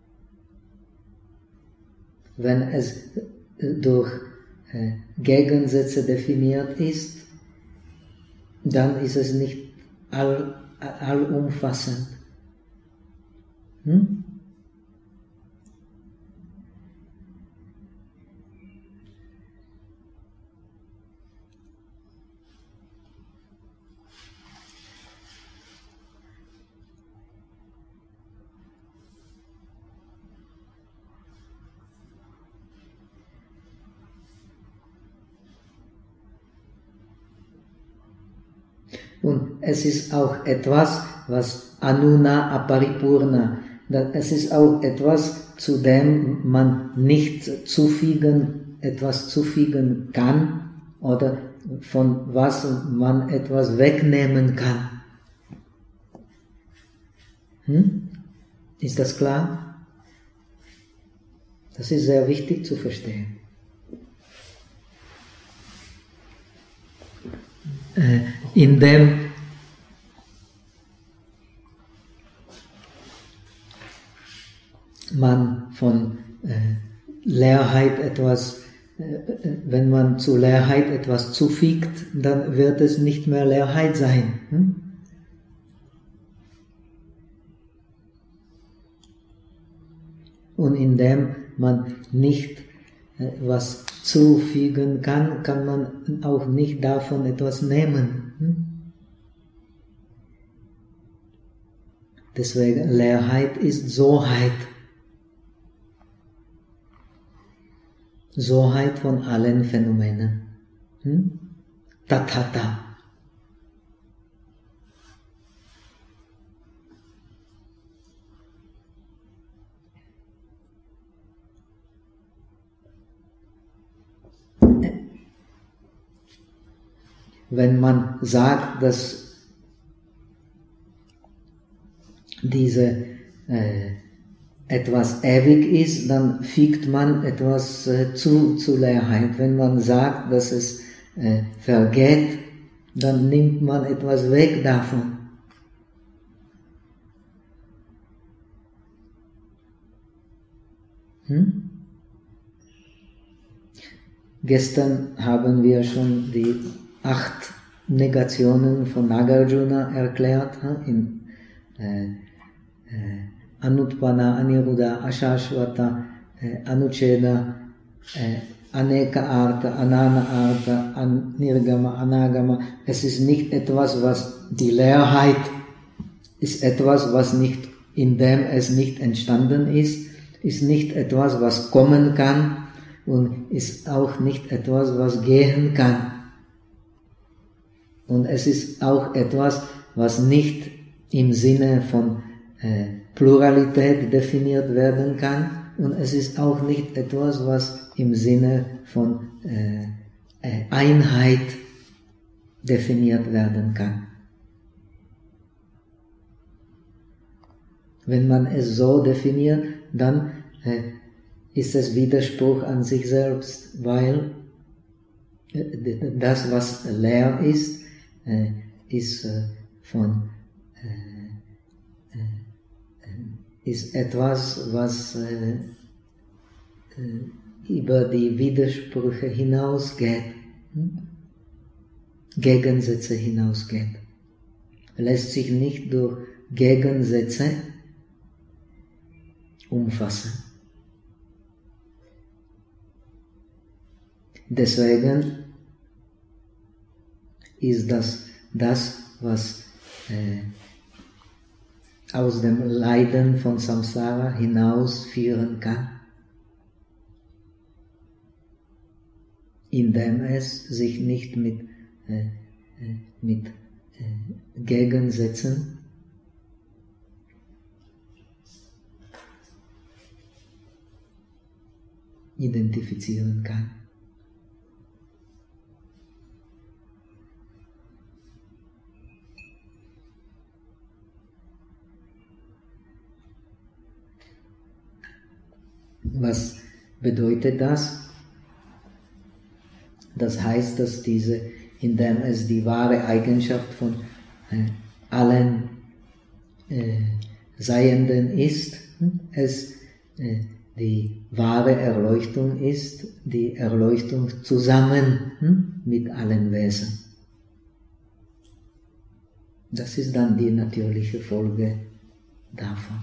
Wenn es durch äh, Gegensätze definiert ist, dann ist es nicht all, allumfassend. Hm? Und es ist auch etwas, was Anuna Aparipurna, es ist auch etwas, zu dem man nicht zufügen, etwas zufügen kann oder von was man etwas wegnehmen kann. Hm? Ist das klar? Das ist sehr wichtig zu verstehen. Äh, indem man von äh, Leerheit etwas, äh, wenn man zu Leerheit etwas zufügt, dann wird es nicht mehr Leerheit sein. Hm? Und indem man nicht äh, was zufügen kann, kann man auch nicht davon etwas nehmen. Hm? Deswegen Leerheit ist Soheit. Soheit von allen Phänomenen. Hm? Tathata. Wenn man sagt, dass diese äh, etwas ewig ist, dann fügt man etwas äh, zu, zu Leerheit. Wenn man sagt, dass es äh, vergeht, dann nimmt man etwas weg davon. Hm? Gestern haben wir schon die acht Negationen von Nagarjuna erklärt, in äh, äh, Anutpana, Aniruddha, Ashashvata, äh, Anucheda, äh, Aneka Artha, Anana Artha, Anirgama, Anagama. Es ist nicht etwas, was die Leerheit ist, etwas, was nicht, in dem es nicht entstanden ist, ist nicht etwas, was kommen kann und ist auch nicht etwas, was gehen kann. Und es ist auch etwas, was nicht im Sinne von äh, Pluralität definiert werden kann. Und es ist auch nicht etwas, was im Sinne von äh, äh, Einheit definiert werden kann. Wenn man es so definiert, dann äh, ist es Widerspruch an sich selbst, weil äh, das, was leer ist, äh, ist äh, von äh, äh, ist etwas, was äh, äh, über die Widersprüche hinausgeht, hm? Gegensätze hinausgeht. Lässt sich nicht durch Gegensätze umfassen. Deswegen ist das das, was äh, aus dem Leiden von Samsara hinausführen kann, indem es sich nicht mit, äh, mit äh, Gegensätzen identifizieren kann. Was bedeutet das? Das heißt, dass diese, indem es die wahre Eigenschaft von äh, allen äh, Seienden ist, es äh, die wahre Erleuchtung ist, die Erleuchtung zusammen hm, mit allen Wesen. Das ist dann die natürliche Folge davon.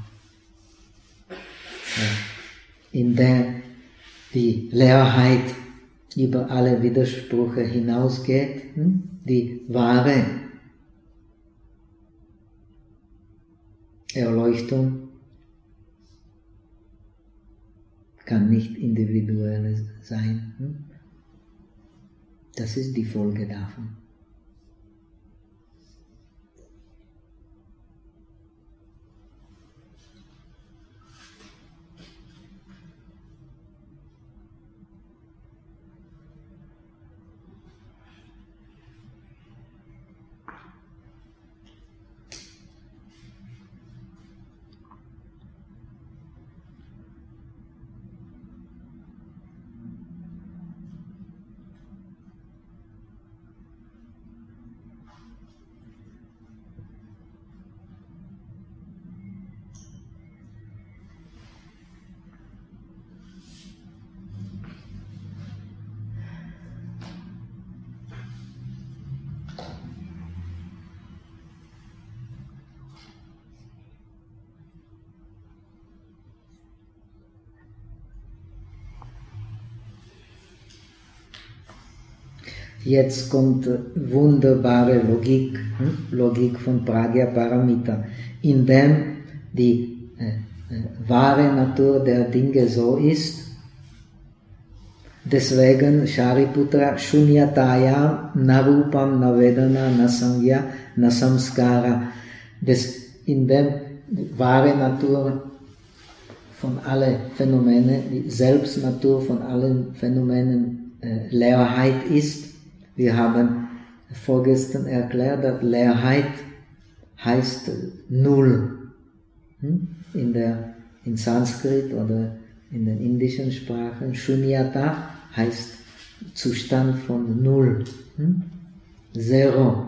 Ja. In der die Leerheit über alle Widersprüche hinausgeht, die wahre Erleuchtung kann nicht individuell sein. Das ist die Folge davon. Jetzt kommt wunderbare Logik, hm? Logik von Pragya-Paramita, in dem die äh, äh, wahre Natur der Dinge so ist. Deswegen Shariputra Shunyataya Narupam Navedana Nasangya Nasamskara. Das in dem die wahre Natur von allen Phänomenen, die Selbstnatur von allen Phänomenen äh, Leerheit ist. Wir haben vorgestern erklärt, dass Leerheit heißt Null. Hm? In der in Sanskrit oder in den indischen Sprachen Shunyata heißt Zustand von Null, hm? Zero.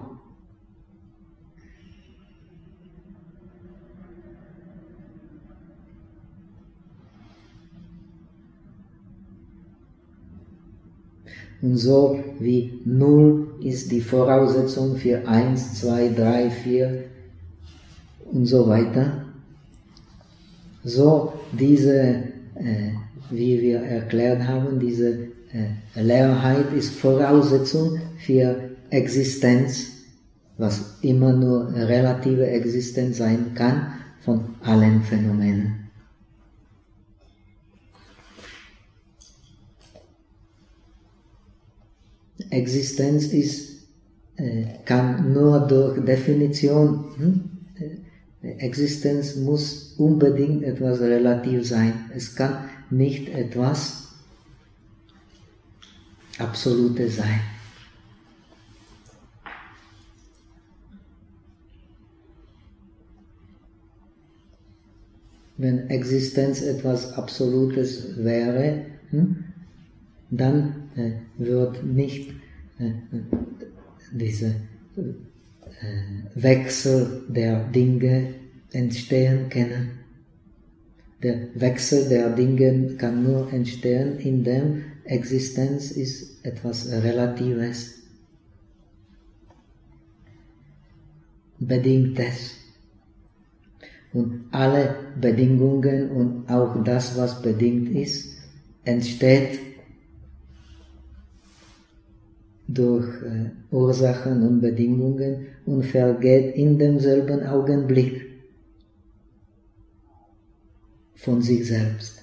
Und so wie Null ist die Voraussetzung für eins, zwei, drei, vier und so weiter, so diese, äh, wie wir erklärt haben, diese äh, Leerheit ist Voraussetzung für Existenz, was immer nur relative Existenz sein kann, von allen Phänomenen. Existenz ist, äh, kann nur durch Definition, hm? Existenz muss unbedingt etwas relativ sein. Es kann nicht etwas Absolutes sein. Wenn Existenz etwas Absolutes wäre, hm? dann äh, wird nicht äh, diese äh, Wechsel der Dinge entstehen können. Der Wechsel der Dinge kann nur entstehen, indem Existenz ist etwas Relatives, Bedingtes. Und alle Bedingungen und auch das, was bedingt ist, entsteht durch äh, Ursachen und Bedingungen und vergeht in demselben Augenblick von sich selbst.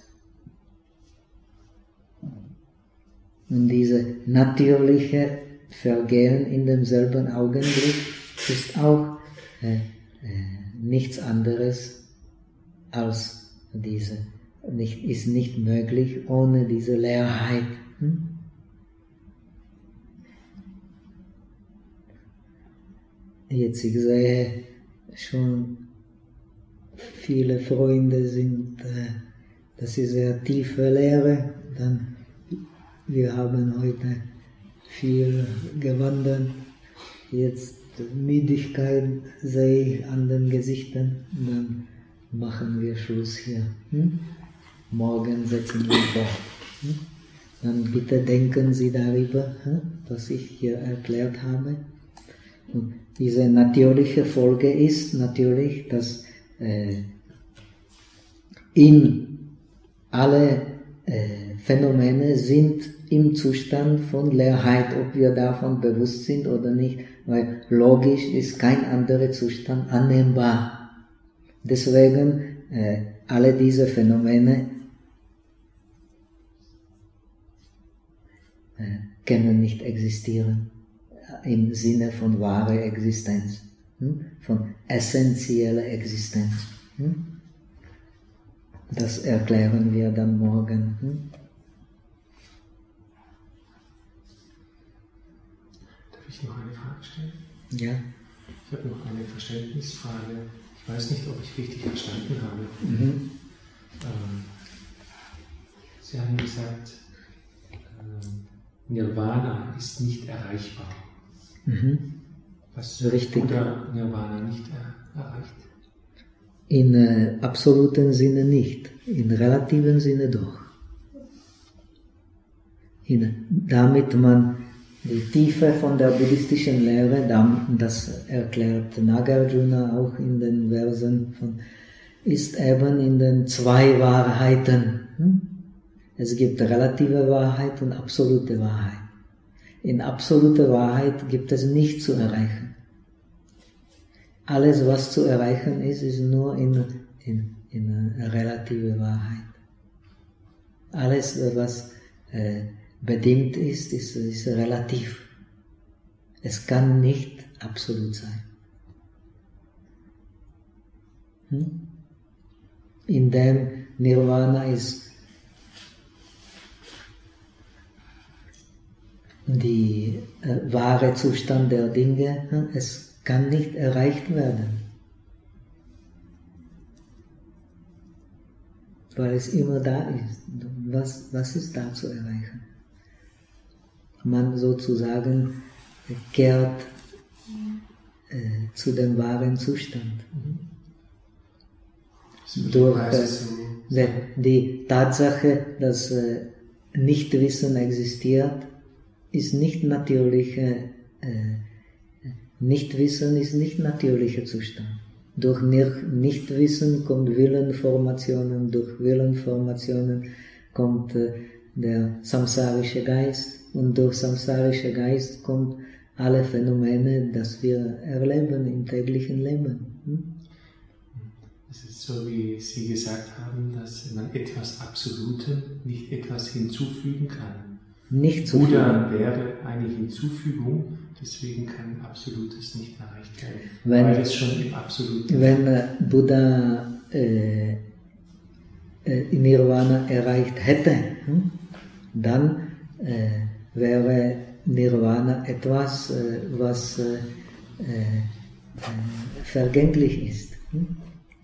Und diese natürliche Vergehen in demselben Augenblick ist auch äh, äh, nichts anderes als diese, nicht, ist nicht möglich ohne diese Leerheit. Hm? Jetzt, ich sehe schon, viele Freunde sind, äh, das ist sehr tiefe Lehre, dann, wir haben heute viel gewandert, jetzt Müdigkeit sehe ich an den Gesichtern, dann machen wir Schluss hier. Hm? Morgen setzen wir fort. Hm? Dann bitte denken Sie darüber, hm? was ich hier erklärt habe. Und diese natürliche Folge ist natürlich, dass äh, in alle äh, Phänomene sind im Zustand von Leerheit, ob wir davon bewusst sind oder nicht, weil logisch ist kein anderer Zustand annehmbar. Deswegen äh, alle diese Phänomene äh, können nicht existieren im Sinne von wahrer Existenz, hm? von essentieller Existenz. Hm? Das erklären wir dann morgen. Hm? Darf ich noch eine Frage stellen? Ja. Ich habe noch eine Verständnisfrage. Ich weiß nicht, ob ich richtig verstanden habe. Mhm. Ähm, Sie haben gesagt, äh, Nirvana ist nicht erreichbar. Mhm. Was Richtig. Oder Nirvana nicht er erreicht? In äh, absoluten Sinne nicht, in relativen Sinne doch. In, damit man die Tiefe von der buddhistischen Lehre, das erklärt Nagarjuna auch in den Versen von, ist eben in den zwei Wahrheiten. Es gibt relative Wahrheit und absolute Wahrheit. In absoluter Wahrheit gibt es nichts zu erreichen. Alles, was zu erreichen ist, ist nur in, in, in relative Wahrheit. Alles, was äh, bedingt ist, ist, ist relativ. Es kann nicht absolut sein. Hm? In dem Nirvana ist die äh, wahre Zustand der Dinge, hm? Es kann nicht erreicht werden. Weil es immer da ist. Was, was ist da zu erreichen? Man sozusagen kehrt äh, zu dem wahren Zustand. Durch äh, die Tatsache, dass äh, Nichtwissen existiert, ist nicht natürliche, äh, Nichtwissen ist nicht natürlicher Zustand. Durch Nichtwissen kommt Willenformationen, durch Willenformationen kommt äh, der samsarische Geist und durch samsarische Geist kommt alle Phänomene, das wir erleben im täglichen Leben. Hm? Es ist so, wie Sie gesagt haben, dass man etwas Absolutem nicht etwas hinzufügen kann. Nicht zu Buddha wäre eine Hinzufügung, deswegen kann Absolutes nicht erreicht werden, wenn, weil es schon im Absoluten Wenn äh, Buddha äh, äh, Nirvana erreicht hätte, hm, dann äh, wäre Nirvana etwas, äh, was äh, äh, vergänglich ist. Hm?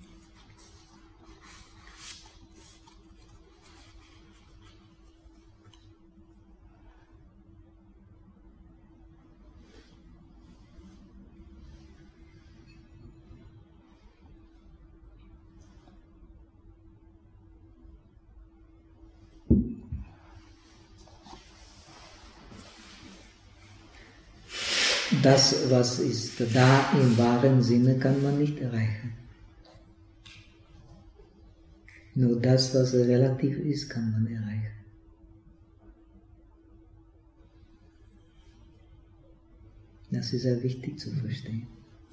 Das, was ist da im wahren Sinne, kann man nicht erreichen. Nur das, was relativ ist, kann man erreichen. Das ist sehr wichtig zu verstehen.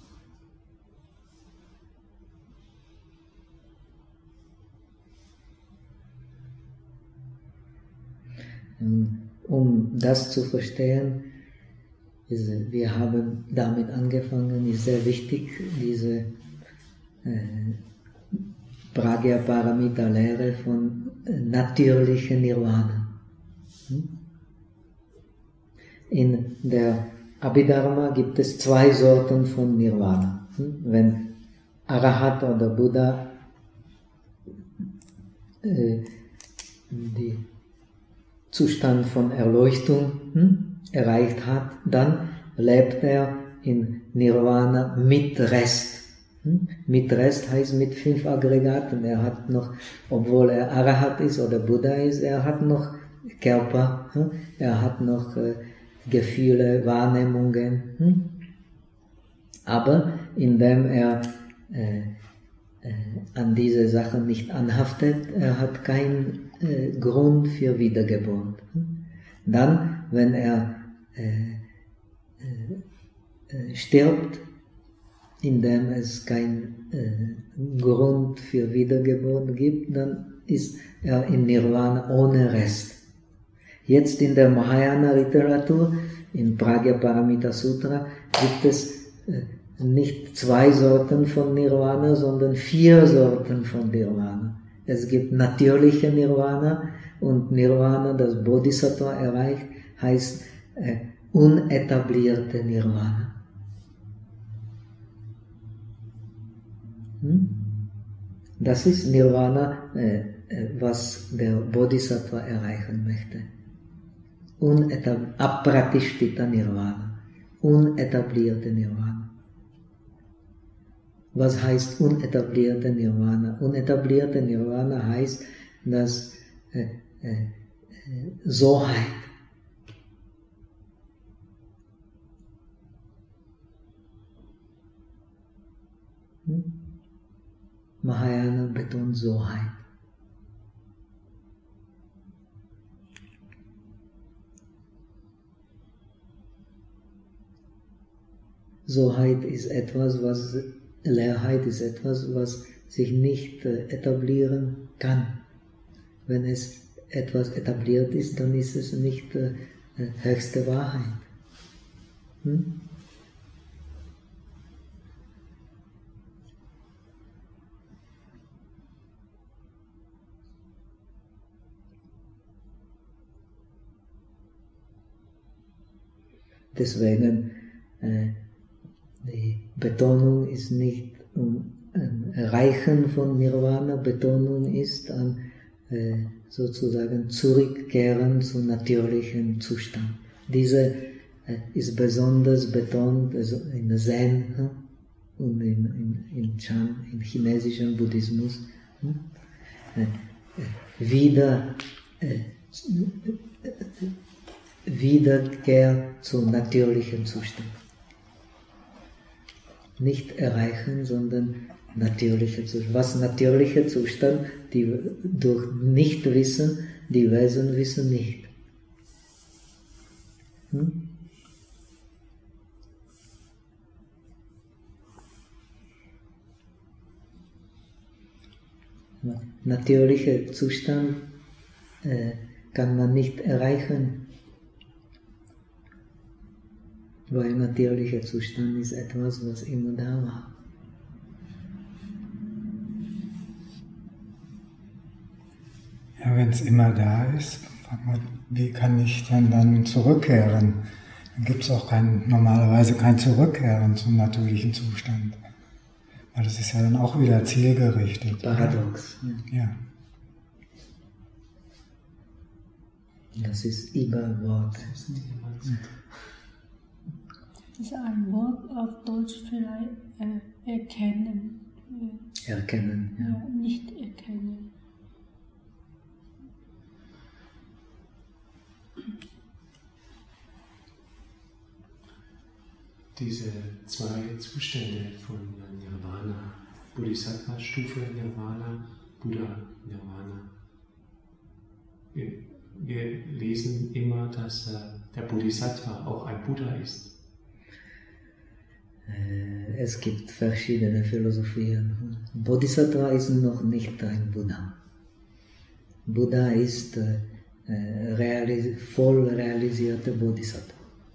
Und um das zu verstehen, wir haben damit angefangen, ist sehr wichtig, diese äh, Pragya-Paramita-Lehre von äh, natürlichem Nirvana. Hm? In der Abhidharma gibt es zwei Sorten von Nirvana. Hm? Wenn Arahat oder Buddha äh, den Zustand von Erleuchtung hm? erreicht hat, dann lebt er in Nirvana mit Rest. Hm? Mit Rest heißt mit fünf Aggregaten. Er hat noch, obwohl er Arahat ist oder Buddha ist, er hat noch Körper, hm? Er hat noch äh, Gefühle, Wahrnehmungen. Hm? Aber indem er äh, äh, an diese Sachen nicht anhaftet, er hat keinen äh, Grund für Wiedergeburt. Hm? Dann, wenn er Äh, äh, stirbt, indem es keinen äh, Grund für Wiedergeburt gibt, dann ist er in Nirvana ohne Rest. Jetzt in der Mahayana-Literatur, in Pragya-Paramita Sutra, gibt es äh, nicht zwei Sorten von Nirvana, sondern vier Sorten von Nirvana. Es gibt natürliche Nirvana und Nirvana, das Bodhisattva erreicht, heißt Äh, unetablierte Nirvana. Hm? Das ist Nirvana, äh, äh, was der Bodhisattva erreichen möchte. Unetab- Apratishtita Nirvana. Unetablierte Nirvana. Was heißt unetablierte Nirvana? Unetablierte Nirvana heißt, dass äh, äh, Soheit, Mahayana betont Soheit. Soheit ist etwas, was, Leerheit ist etwas, was sich nicht äh, etablieren kann. Wenn es etwas etabliert ist, dann ist es nicht äh, höchste Wahrheit. Hm? Deswegen, äh, die Betonung ist nicht um ein Erreichen von Nirvana, Betonung ist ein äh, sozusagen Zurückkehren zum natürlichen Zustand. Diese äh, ist besonders betont also in Zen hm? und in, in, in Chan, im chinesischen Buddhismus. Hm? Äh, wieder äh, Wiederkehr zum natürlichen Zustand. Nicht erreichen, sondern natürlicher Zustand. Was natürlicher Zustand? Die durch Nichtwissen, die Wesen wissen nicht. Hm? Natürlicher Zustand äh, kann man nicht erreichen. Weil natürlicher Zustand ist etwas, was immer da war. Ja, wenn es immer da ist, wie kann ich denn dann zurückkehren? Dann gibt es auch kein, normalerweise kein Zurückkehren zum natürlichen Zustand. Weil das ist ja dann auch wieder zielgerichtet. Paradox. Ja. Das ist Überwort. Das ist ein Wort auf Deutsch vielleicht äh, erkennen. Erkennen, ja. Ja, nicht erkennen. Diese zwei Zustände von Nirvana, Bodhisattva-Stufe Nirvana, Buddha-Nirvana. Wir, wir lesen immer, dass äh, der Bodhisattva auch ein Buddha ist. Es gibt verschiedene Philosophien. Bodhisattva ist noch nicht ein Buddha. Buddha ist äh, realis- voll realisierte Bodhisattva.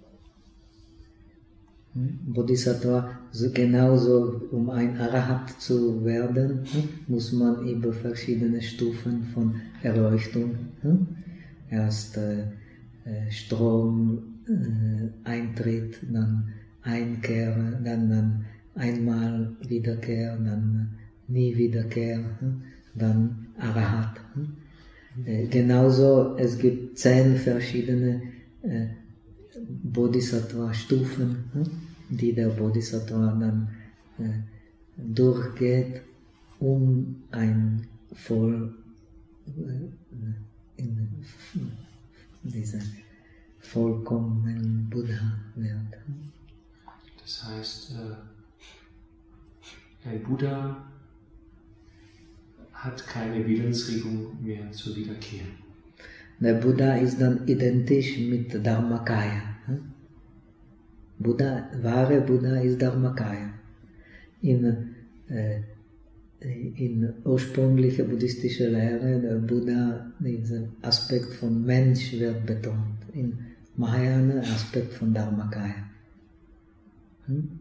Bodhisattva, so genauso um ein Arahat zu werden, muss man über verschiedene Stufen von Erleuchtung, erst äh, Strom, äh, Eintritt, dann Einkehr, dann, dann einmal Wiederkehr, dann nie Wiederkehr, dann Arahat. Äh, genauso, es gibt zehn verschiedene äh, Bodhisattva-Stufen, die der Bodhisattva dann äh, durchgeht, um ein voll äh, in dieser vollkommenen Buddha wird. Das heißt, äh, ein Buddha hat keine Willensregung mehr zur Wiederkehr. Der Buddha ist dann identisch mit Dharmakaya. Buddha, wahre Buddha ist Dharmakaya. In, äh, in ursprünglicher buddhistischer Lehre, der Buddha, dieser Aspekt von Mensch wird betont. In Mahayana, Aspekt von Dharmakaya. Hm?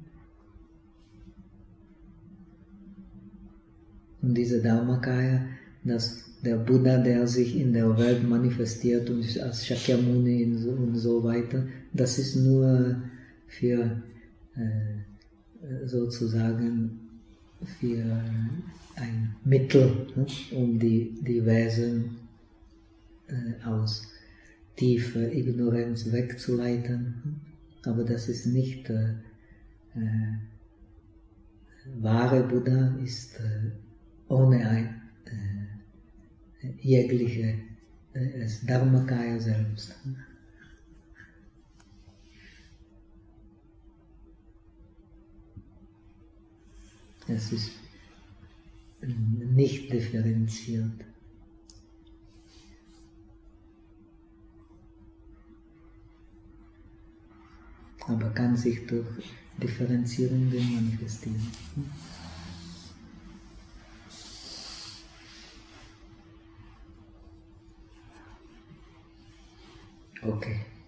Und diese Dharmakaya, dass der Buddha, der sich in der Welt manifestiert und als Shakyamuni und so, und so weiter, das ist nur für äh, sozusagen für ein Mittel, ne, um die, die Wesen äh, aus tiefer Ignoranz wegzuleiten. Aber das ist nicht äh, äh, wahre Buddha ist äh, ohne ein äh, jegliche äh, Dharmakaya selbst. Es ist nicht differenziert. Aber kann sich durch Differenzierungen manifestieren. Okay.